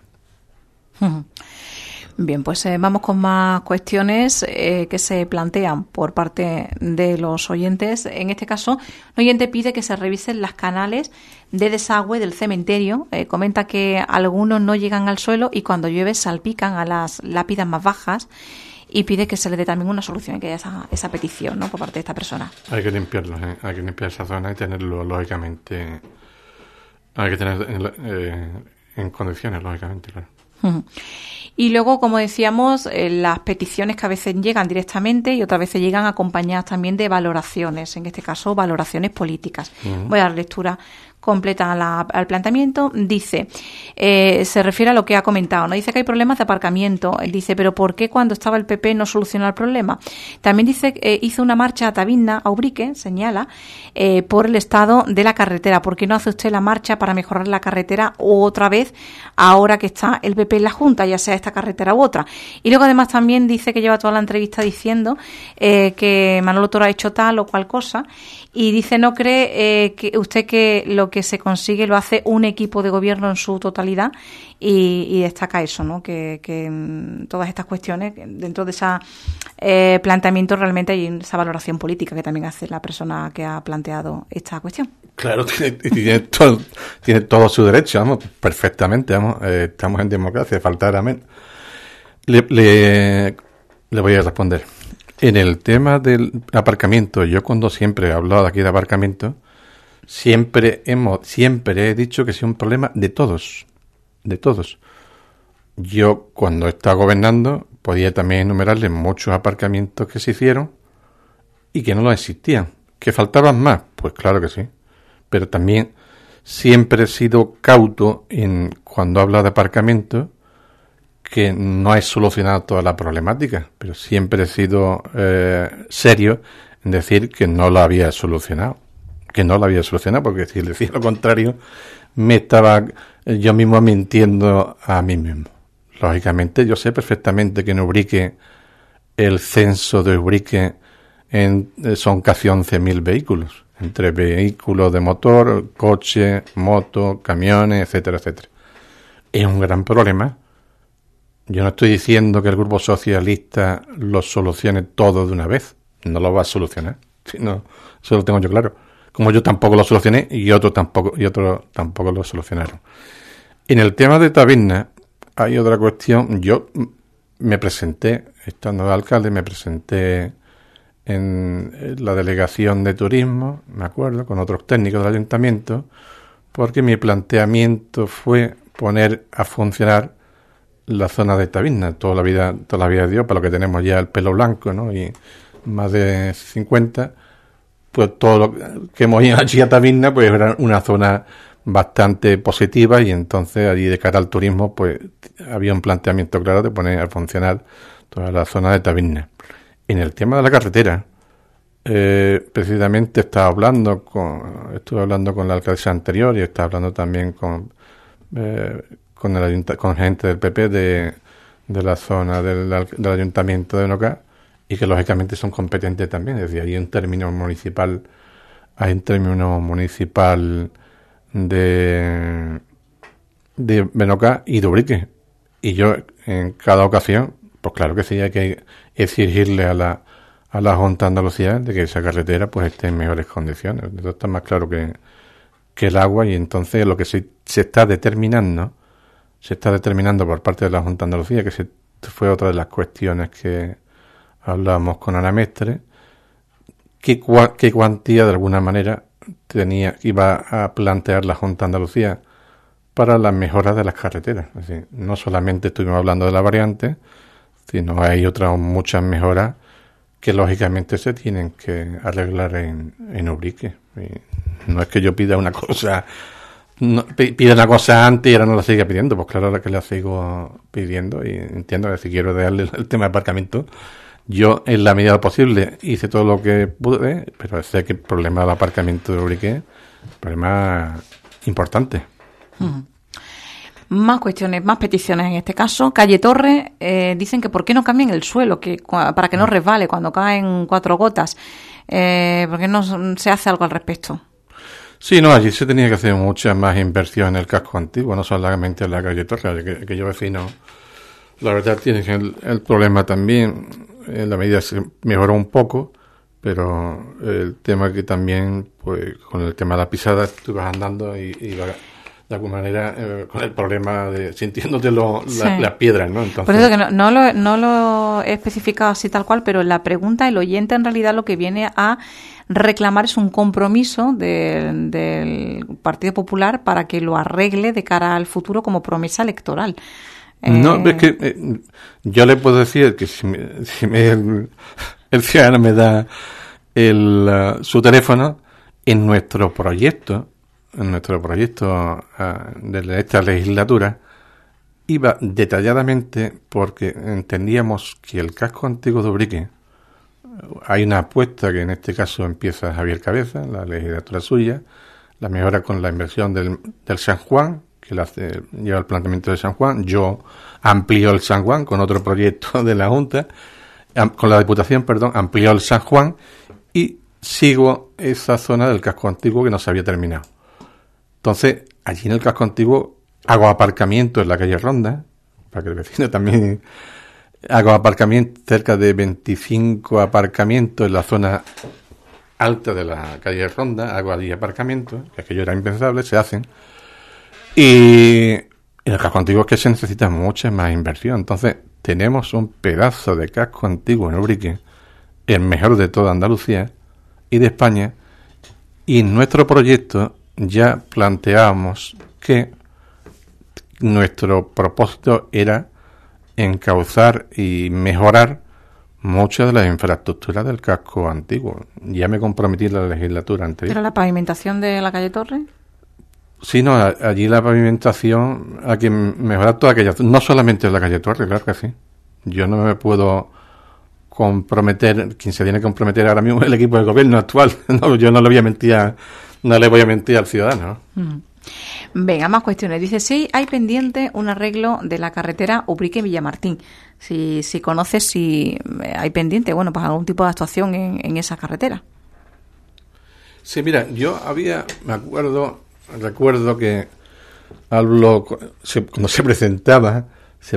Bien, pues vamos con más cuestiones que se plantean por parte de los oyentes. En este caso, un oyente pide que se revisen las canales de desagüe del cementerio. Comenta que algunos no llegan al suelo y cuando llueve salpican a las lápidas más bajas, y pide que se le dé también una solución, que haya esa petición, ¿no?, por parte de esta persona. Hay que limpiarlos, hay que limpiar esa zona y tenerlo, lógicamente, hay que tener en condiciones, lógicamente, claro. Y luego, como decíamos, las peticiones que a veces llegan directamente y otras veces llegan acompañadas también de valoraciones, en este caso valoraciones políticas. Voy a dar lectura completa al planteamiento. Dice, se refiere a lo que ha comentado, ¿no? Dice que hay problemas de aparcamiento. Dice, pero ¿por qué cuando estaba el PP no solucionó el problema? También dice que hizo una marcha a Tabilna, a Ubrique, señala, por el estado de la carretera. ¿Por qué no hace usted la marcha para mejorar la carretera otra vez, ahora que está el PP en la Junta, ya sea esta carretera u otra? Y luego además también dice que lleva toda la entrevista diciendo que Manolo Toro ha hecho tal o cual cosa, y dice, ¿no cree que usted que lo que se consigue lo hace un equipo de gobierno en su totalidad? Y destaca eso, ¿no? Que todas estas cuestiones, dentro de ese planteamiento, realmente hay esa valoración política que también hace la persona que ha planteado esta cuestión. Claro, tiene todo su derecho, vamos, perfectamente, vamos, estamos en democracia, faltará menos. Le voy a responder. En el tema del aparcamiento, yo cuando siempre he hablado de aquí de aparcamiento, siempre he dicho que es un problema de todos. Yo, cuando estaba gobernando, podía también enumerarles muchos aparcamientos que se hicieron y que no los existían. ¿Que faltaban más? Pues claro que sí. Pero también siempre he sido cauto en cuando hablo de aparcamiento, que no he solucionado toda la problemática, pero siempre he sido serio en decir que no lo había solucionado. Porque si decía lo contrario, me estaba yo mismo mintiendo a mí mismo. Lógicamente, yo sé perfectamente que en Ubrique, el censo de Ubrique son casi 11.000 vehículos, entre vehículos de motor, coche, moto, camiones, etcétera, etcétera. Es un gran problema. Yo no estoy diciendo que el Grupo Socialista lo solucione todo de una vez. No lo va a solucionar. No, eso lo tengo yo claro. Como yo tampoco lo solucioné y otros tampoco lo solucionaron. En el tema de Taberna hay otra cuestión. Yo me presenté, estando de alcalde, en la delegación de turismo, me acuerdo, con otros técnicos del ayuntamiento, porque mi planteamiento fue poner a funcionar la zona de Taberna, toda la vida de Dios, para lo que tenemos ya el pelo blanco, ¿no? Y más de 50, pues todo lo que hemos ido allí a Taberna, pues era una zona bastante positiva, y entonces allí de cara al turismo, pues había un planteamiento claro de poner a funcionar toda la zona de Taberna. En el tema de la carretera, precisamente estuve hablando con la alcaldesa anterior, y estaba hablando también con gente del PP de la zona del ayuntamiento de Benocá, y que lógicamente son competentes también. Es decir, hay un término municipal de Benocá y de Ubrique, y yo en cada ocasión, pues claro que sí, hay que exigirle a la Junta de Andalucía de que esa carretera pues esté en mejores condiciones. Esto está más claro que el agua, y entonces lo que se está determinando por parte de la Junta de Andalucía, que fue otra de las cuestiones que hablamos con Ana Mestre, qué cuantía de alguna manera iba a plantear la Junta de Andalucía para las mejoras de las carreteras. Es decir, no solamente estuvimos hablando de la variante, sino hay otras muchas mejoras que lógicamente se tienen que arreglar en Ubrique. Y no es que yo pida una cosa antes y ahora no la siga pidiendo. Pues claro, ahora que la sigo pidiendo, y entiendo que si quiero darle el tema de aparcamiento, yo en la medida posible hice todo lo que pude, pero sé que el problema del aparcamiento de Ubrique es un problema importante. Más cuestiones, más peticiones en este caso. Calle Torre, dicen que por qué no cambian el suelo, para que no resbale cuando caen 4 gotas. ¿Por qué no se hace algo al respecto? Sí, no, allí se tenía que hacer mucha más inversión en el casco antiguo, no solamente en la calle Torre, que yo vecino, la verdad tiene el problema también, en la medida se mejoró un poco, pero el tema que también, pues con el tema de la pisada, tú vas andando y vas de alguna manera con el problema de sintiéndote las piedras, ¿no? Entonces, por eso que no lo he especificado así tal cual, pero la pregunta, el oyente en realidad lo que viene a reclamar es un compromiso del Partido Popular para que lo arregle de cara al futuro como promesa electoral. No, es que yo le puedo decir que si el ciudadano me da su teléfono, en nuestro proyecto de esta legislatura iba detalladamente, porque entendíamos que el casco antiguo de Ubrique, hay una apuesta que en este caso empieza Javier Cabeza, la legislatura suya, la mejora con la inversión del San Juan, que lleva el planteamiento de San Juan. Yo amplío el San Juan con otro proyecto de la Junta, con la Diputación, amplió el San Juan, y sigo esa zona del casco antiguo que no se había terminado. Entonces, allí en el casco antiguo hago aparcamiento en la calle Ronda, para que el vecino también hago aparcamiento, cerca de 25 aparcamientos en la zona alta de la calle Ronda, hago allí aparcamientos, que aquello era impensable, se hacen. Y en el casco antiguo es que se necesita mucha más inversión. Entonces, tenemos un pedazo de casco antiguo en Ubrique el mejor de toda Andalucía y de España, y en nuestro proyecto ya planteábamos que nuestro propósito era encauzar y mejorar muchas de las infraestructuras del casco antiguo. Ya me comprometí en la legislatura anterior. ¿Pero la pavimentación de la calle Torre? Sí, no, allí la pavimentación hay que mejorar toda aquella, no solamente la calle Torre, claro que sí. Yo no me puedo comprometer, quien se tiene que comprometer ahora mismo es el equipo de gobierno actual. No, yo no le voy a mentir al ciudadano, ¿no? Venga, más cuestiones. Dice, sí, hay pendiente un arreglo de la carretera Ubrique-Villamartín. Si conoces, si hay pendiente, bueno, pues algún tipo de actuación en esa carretera. Sí, mira, yo recuerdo que cuando se presentaba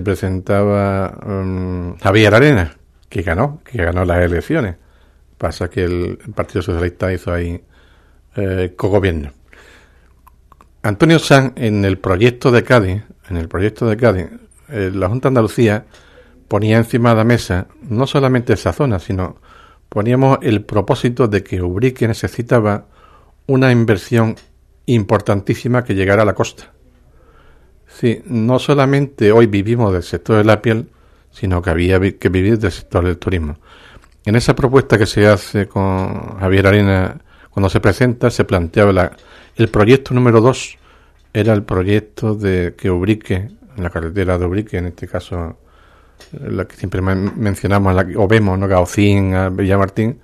Javier Arenas, que ganó las elecciones. Pasa que el Partido Socialista hizo ahí cogobierno. Antonio Sanz, en el proyecto de Cádiz, la Junta de Andalucía ponía encima de la mesa no solamente esa zona, sino poníamos el propósito de que Ubrique necesitaba una inversión importantísima que llegara a la costa. Sí, no solamente hoy vivimos del sector de la piel, sino que había que vivir del sector del turismo. En esa propuesta que se hace con Javier Arenas, cuando se presenta, se planteaba el proyecto número 2, era el proyecto de que Ubrique, la carretera de Ubrique, en este caso, la que siempre mencionamos, o vemos, ¿no?, Gaucín, a Villamartín,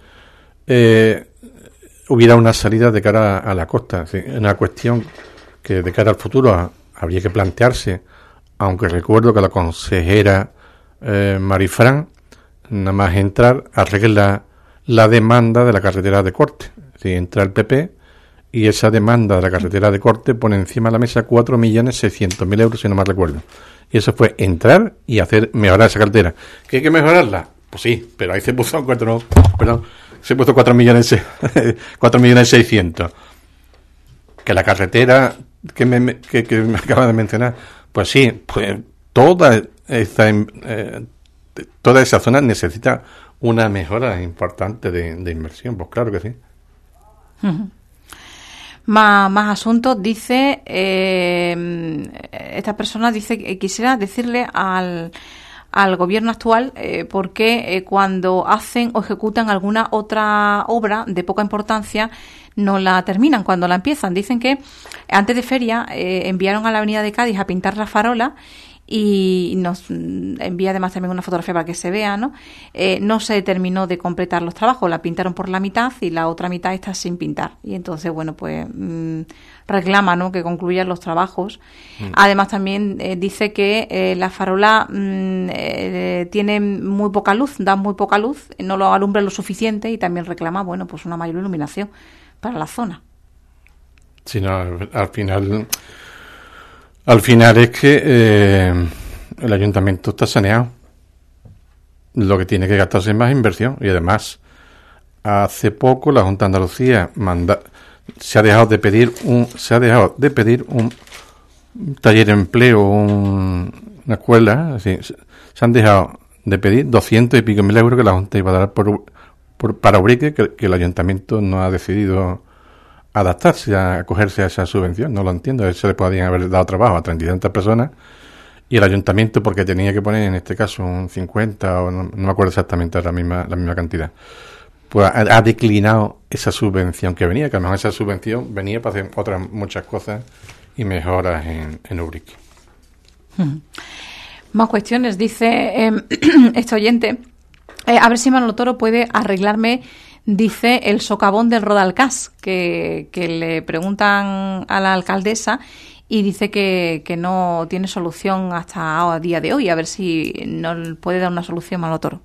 hubiera una salida de cara a la costa. ¿Sí? Una cuestión que de cara al futuro habría que plantearse, aunque recuerdo que la consejera Marifran, nada más entrar, arregla la demanda de la carretera de corte. ¿Sí? Entra el PP y esa demanda de la carretera de corte pone encima de la mesa 4.600.000 euros, si no mal recuerdo. Y eso fue entrar y mejorar esa carretera. ¿Que hay que mejorarla? Pues sí, pero ahí se puso 4.600.000. Que la carretera que me acaba de mencionar, pues sí, pues toda esa zona necesita una mejora importante de inversión, pues claro que sí. Uh-huh. Más asuntos. Dice esta persona dice que quisiera decirle al gobierno actual por qué cuando hacen o ejecutan alguna otra obra de poca importancia no la terminan cuando la empiezan. Dicen que antes de feria enviaron a la Avenida de Cádiz a pintar la farola y nos envía además también una fotografía para que se vea, ¿no? No se terminó de completar los trabajos, la pintaron por la mitad y la otra mitad está sin pintar. Y entonces, bueno, pues reclama, ¿no?, que concluyan los trabajos. Además también dice que la farola tiene muy poca luz, da muy poca luz, no lo alumbra lo suficiente y también reclama, bueno, pues una mayor iluminación para la zona. Sí, no, al final es que el ayuntamiento está saneado. Lo que tiene que gastarse es más inversión. Y además, hace poco la Junta de Andalucía se ha dejado de pedir un taller de empleo, una escuela. Así, se han dejado de pedir 200 y pico mil euros que la Junta iba a dar para Ubrique, que el ayuntamiento no ha decidido adaptarse, a acogerse a esa subvención. No lo entiendo. Se le podrían haber dado trabajo a 30 y tantas personas y el ayuntamiento, porque tenía que poner en este caso un 50 o no me acuerdo exactamente la misma cantidad, pues ha declinado esa subvención que venía, que a lo mejor esa subvención venía para hacer otras muchas cosas y mejoras en Ubrique. Más cuestiones. Dice este oyente, a ver si Manolo Toro puede arreglarme, dice, el socavón del Rodalcás, que le preguntan a la alcaldesa y dice que no tiene solución hasta a día de hoy. A ver si nos puede dar una solución Manolo Toro.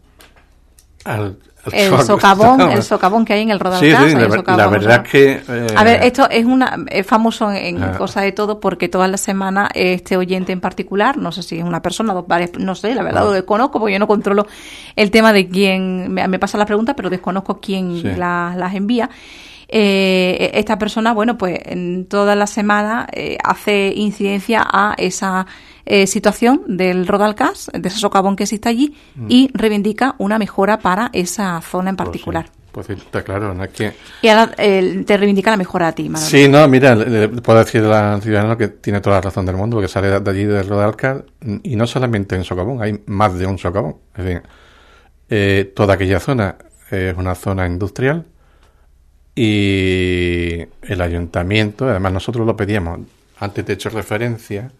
El socavón que hay en el Rodalcás. Sí, la verdad es que... A ver, esto es famoso en Cosa de Todo, porque todas las semanas este oyente en particular, no sé si es una persona, varias, no sé, la verdad lo desconozco, porque yo no controlo el tema de quién me pasa la pregunta, pero desconozco quién las envía. esta persona, bueno, pues en toda la semana hace incidencia a esa situación del Rodalcast, de ese socavón que existe allí, y reivindica una mejora para esa zona en particular. Pues sí, está claro, no es que... Y ahora te reivindica la mejora a ti, Manolo. Sí, no, mira, le puedo decir al ciudadano que tiene toda la razón del mundo, porque sale de allí del Rodalcast, y no solamente en socavón, hay más de un socavón. Es decir, toda aquella zona es una zona industrial, y el ayuntamiento, además nosotros lo pedíamos, antes te he hecho referencia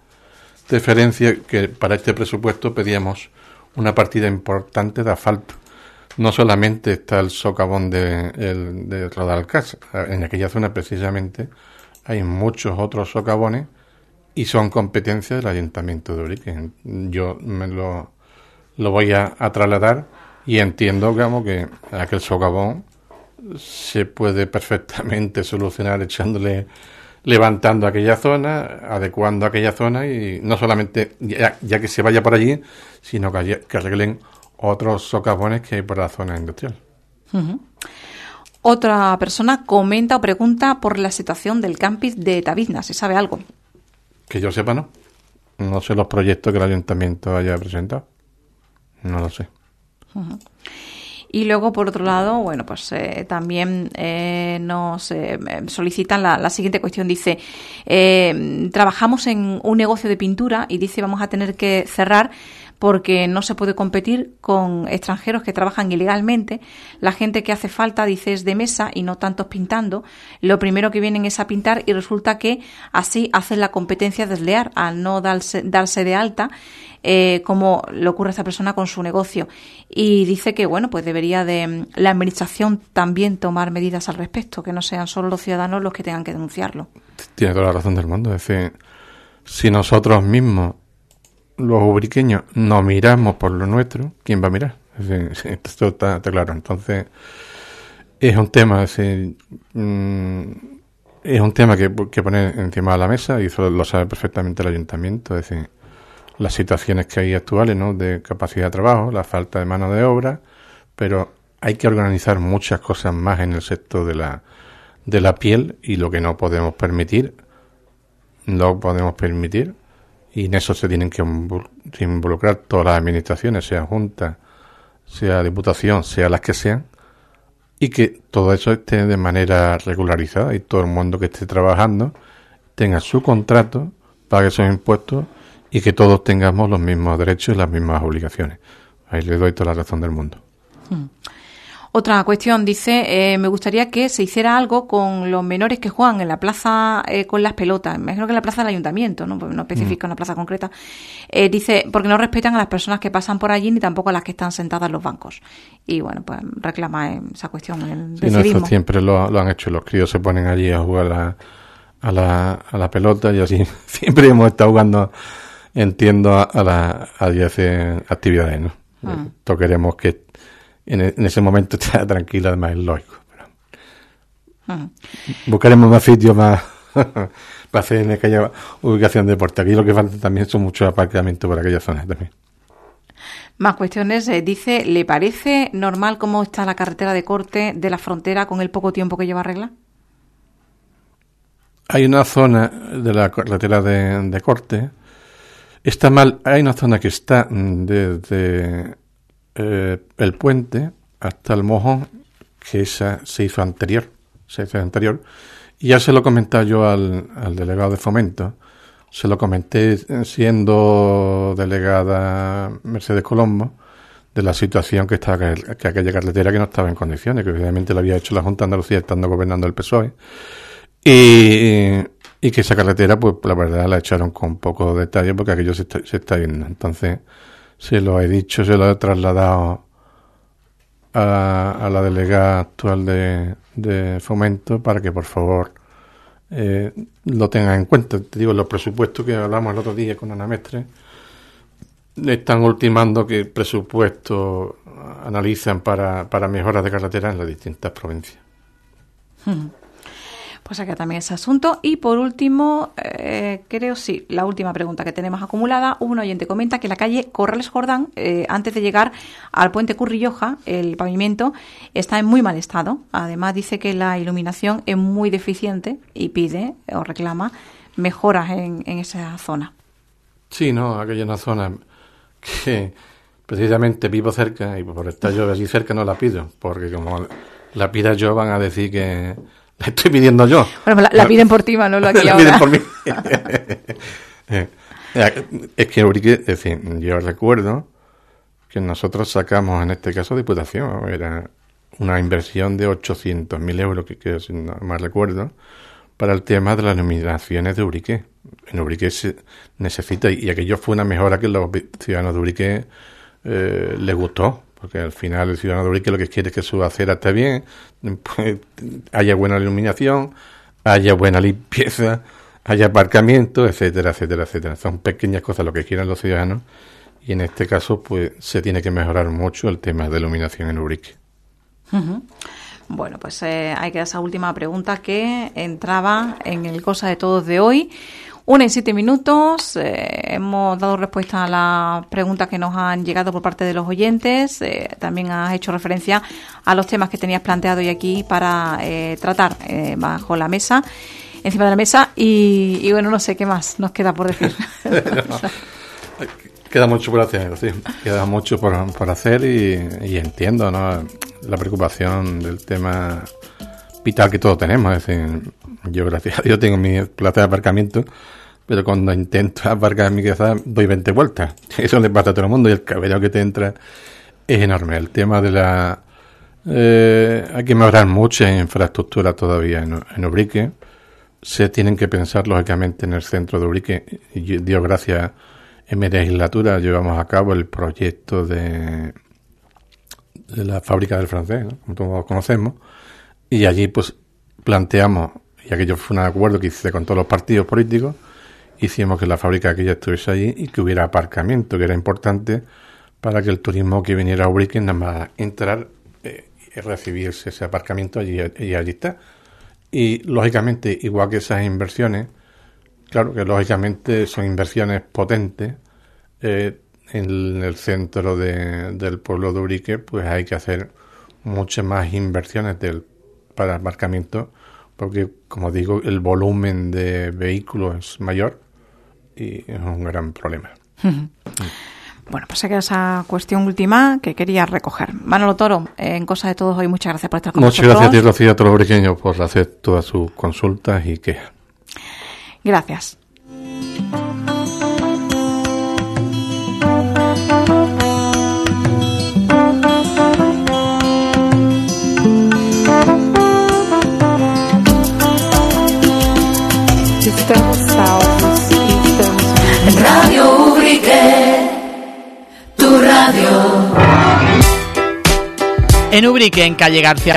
que para este presupuesto pedíamos una partida importante de asfalto. No solamente está el socavón de Rodalcast, en aquella zona precisamente hay muchos otros socavones y son competencia del Ayuntamiento de Urique. Yo me lo voy a trasladar y entiendo, digamos, que aquel socavón se puede perfectamente solucionar levantando aquella zona, adecuando aquella zona, y no solamente ya que se vaya por allí, sino que arreglen otros socavones que hay por la zona industrial. Uh-huh. Otra persona comenta o pregunta por la situación del campus de Tavizna. ¿Se sabe algo? Que yo sepa, no. No sé los proyectos que el ayuntamiento haya presentado. No lo sé. Uh-huh. Y luego, por otro lado, bueno, pues también nos solicitan la siguiente cuestión. Dice, trabajamos en un negocio de pintura y dice vamos a tener que cerrar porque no se puede competir con extranjeros que trabajan ilegalmente. La gente que hace falta, dice, es de mesa y no tantos pintando. Lo primero que vienen es a pintar y resulta que así hacen la competencia desleal al no darse de alta, como le ocurre a esta persona con su negocio. Y dice que, bueno, pues debería de la administración también tomar medidas al respecto, que no sean solo los ciudadanos los que tengan que denunciarlo. Tiene toda la razón del mundo. Es decir, si nosotros mismos, los ubriqueños, no miramos por lo nuestro, ¿quién va a mirar? Es decir, esto está claro. Entonces, es un tema, es decir, es un tema que poner encima de la mesa, y eso lo sabe perfectamente el ayuntamiento. Es decir, las situaciones que hay actuales, ¿no?, de capacidad de trabajo, la falta de mano de obra, pero hay que organizar muchas cosas más en el sector de la piel, y lo que no podemos permitir, y en eso se tienen que involucrar todas las administraciones, sea Junta, sea Diputación, sea las que sean, y que todo eso esté de manera regularizada y todo el mundo que esté trabajando tenga su contrato, pague sus impuestos y que todos tengamos los mismos derechos y las mismas obligaciones. Ahí le doy toda la razón del mundo. Otra cuestión, dice, me gustaría que se hiciera algo con los menores que juegan en la plaza con las pelotas. Me imagino que en la plaza del ayuntamiento, ¿no? Pues no especifica una plaza concreta. Dice, porque no respetan a las personas que pasan por allí ni tampoco a las que están sentadas en los bancos. Y bueno, pues reclama esa cuestión del civismo. Eso siempre lo han hecho. Los críos se ponen allí a jugar a la pelota, y así siempre hemos estado jugando, entiendo, a 10 actividades, ¿no? Todos queremos que en ese momento está tranquila, además es lógico. Pero buscaremos más sitios más para hacer en aquella ubicación de deporte. Aquí lo que falta también son muchos aparcamientos por aquellas zonas también. Más cuestiones. Dice, ¿le parece normal cómo está la carretera de corte de la frontera con el poco tiempo que lleva arreglar? Hay una zona de la carretera de corte, está mal. Hay una zona que está desde el puente hasta el Mojón, que esa se hizo anterior, y ya se lo comentaba yo al delegado de Fomento, se lo comenté siendo delegada Mercedes Colombo, de la situación que estaba, que aquella carretera que no estaba en condiciones, que obviamente la había hecho la Junta de Andalucía estando gobernando el PSOE, y que esa carretera, pues la verdad la echaron con poco detalle porque aquello se está viendo. Entonces se lo he dicho, se lo he trasladado a la delegada actual de Fomento para que por favor lo tengan en cuenta. Te digo, los presupuestos que hablamos el otro día con Ana Mestre, le están ultimando que presupuestos analizan para mejoras de carreteras en las distintas provincias. Pues acá también ese asunto. Y por último, la última pregunta que tenemos acumulada, un oyente comenta que la calle Corrales Jordán, antes de llegar al puente Currilloja, el pavimento está en muy mal estado. Además dice que la iluminación es muy deficiente y pide o reclama mejoras en esa zona. Sí, no, aquella es una zona que precisamente vivo cerca y por estar yo allí cerca no la pido, porque como la pida yo van a decir que la estoy pidiendo yo. Bueno, la piden por ti, Manolo, aquí la ahora. Piden por mí. Es que Urique, es decir, yo recuerdo que nosotros sacamos, en este caso, Diputación, era una inversión de 800.000 euros, que si no mal recuerdo, para el tema de las iluminaciones de Urique. En Urique se necesita, y aquello fue una mejora que los ciudadanos de Urique les gustó, porque al final el ciudadano de Urique lo que quiere es que su acera esté bien, pues, haya buena iluminación, haya buena limpieza, haya aparcamiento, etcétera, etcétera, etcétera. Son pequeñas cosas lo que quieren los ciudadanos, y en este caso pues se tiene que mejorar mucho el tema de iluminación en Urique. Uh-huh. Bueno, pues hay que esa última pregunta que entraba en el Cosa de Todos de hoy. 1:07 minutos. Hemos dado respuesta a las preguntas que nos han llegado por parte de los oyentes. También has hecho referencia a los temas que tenías planteado hoy aquí para tratar bajo la mesa, encima de la mesa. Y bueno, no sé qué más nos queda por decir. Queda mucho por hacer, sí. Queda mucho por hacer y entiendo, ¿no?, la preocupación del tema vital que todos tenemos. Es decir, yo, gracias a Dios, tengo mi plaza de aparcamiento, pero cuando intento aparcar en mi casa doy 20 vueltas. Eso le pasa a todo el mundo y el cabello que te entra es enorme. El tema de la... hay que mejorar muchas infraestructuras todavía en Ubrique. Se tienen que pensar, lógicamente, en el centro de Ubrique. Y Dios gracias, en mi legislatura llevamos a cabo el proyecto de la fábrica del francés, ¿no?, como todos conocemos, y allí pues planteamos, y aquello fue un acuerdo que hice con todos los partidos políticos, hicimos que la fábrica aquella estuviese allí y que hubiera aparcamiento, que era importante para que el turismo que viniera a Ubrique nada más entrar y recibirse ese aparcamiento allí está. Y lógicamente, igual que esas inversiones, claro que lógicamente son inversiones potentes, en el centro del pueblo de Ubrique pues hay que hacer muchas más inversiones para aparcamiento, porque, como digo, el volumen de vehículos es mayor y es un gran problema. Bueno, pues era esa cuestión última que quería recoger. Manolo Toro, en Cosa de Todos hoy, muchas gracias por estar con nosotros. Muchas gracias a ti, Rocío, a todos los ubriqueños por hacer todas sus consultas y quejas. Gracias. Estamos salvos y estamos... Radio Ubrique, tu radio. En Ubrique, en calle García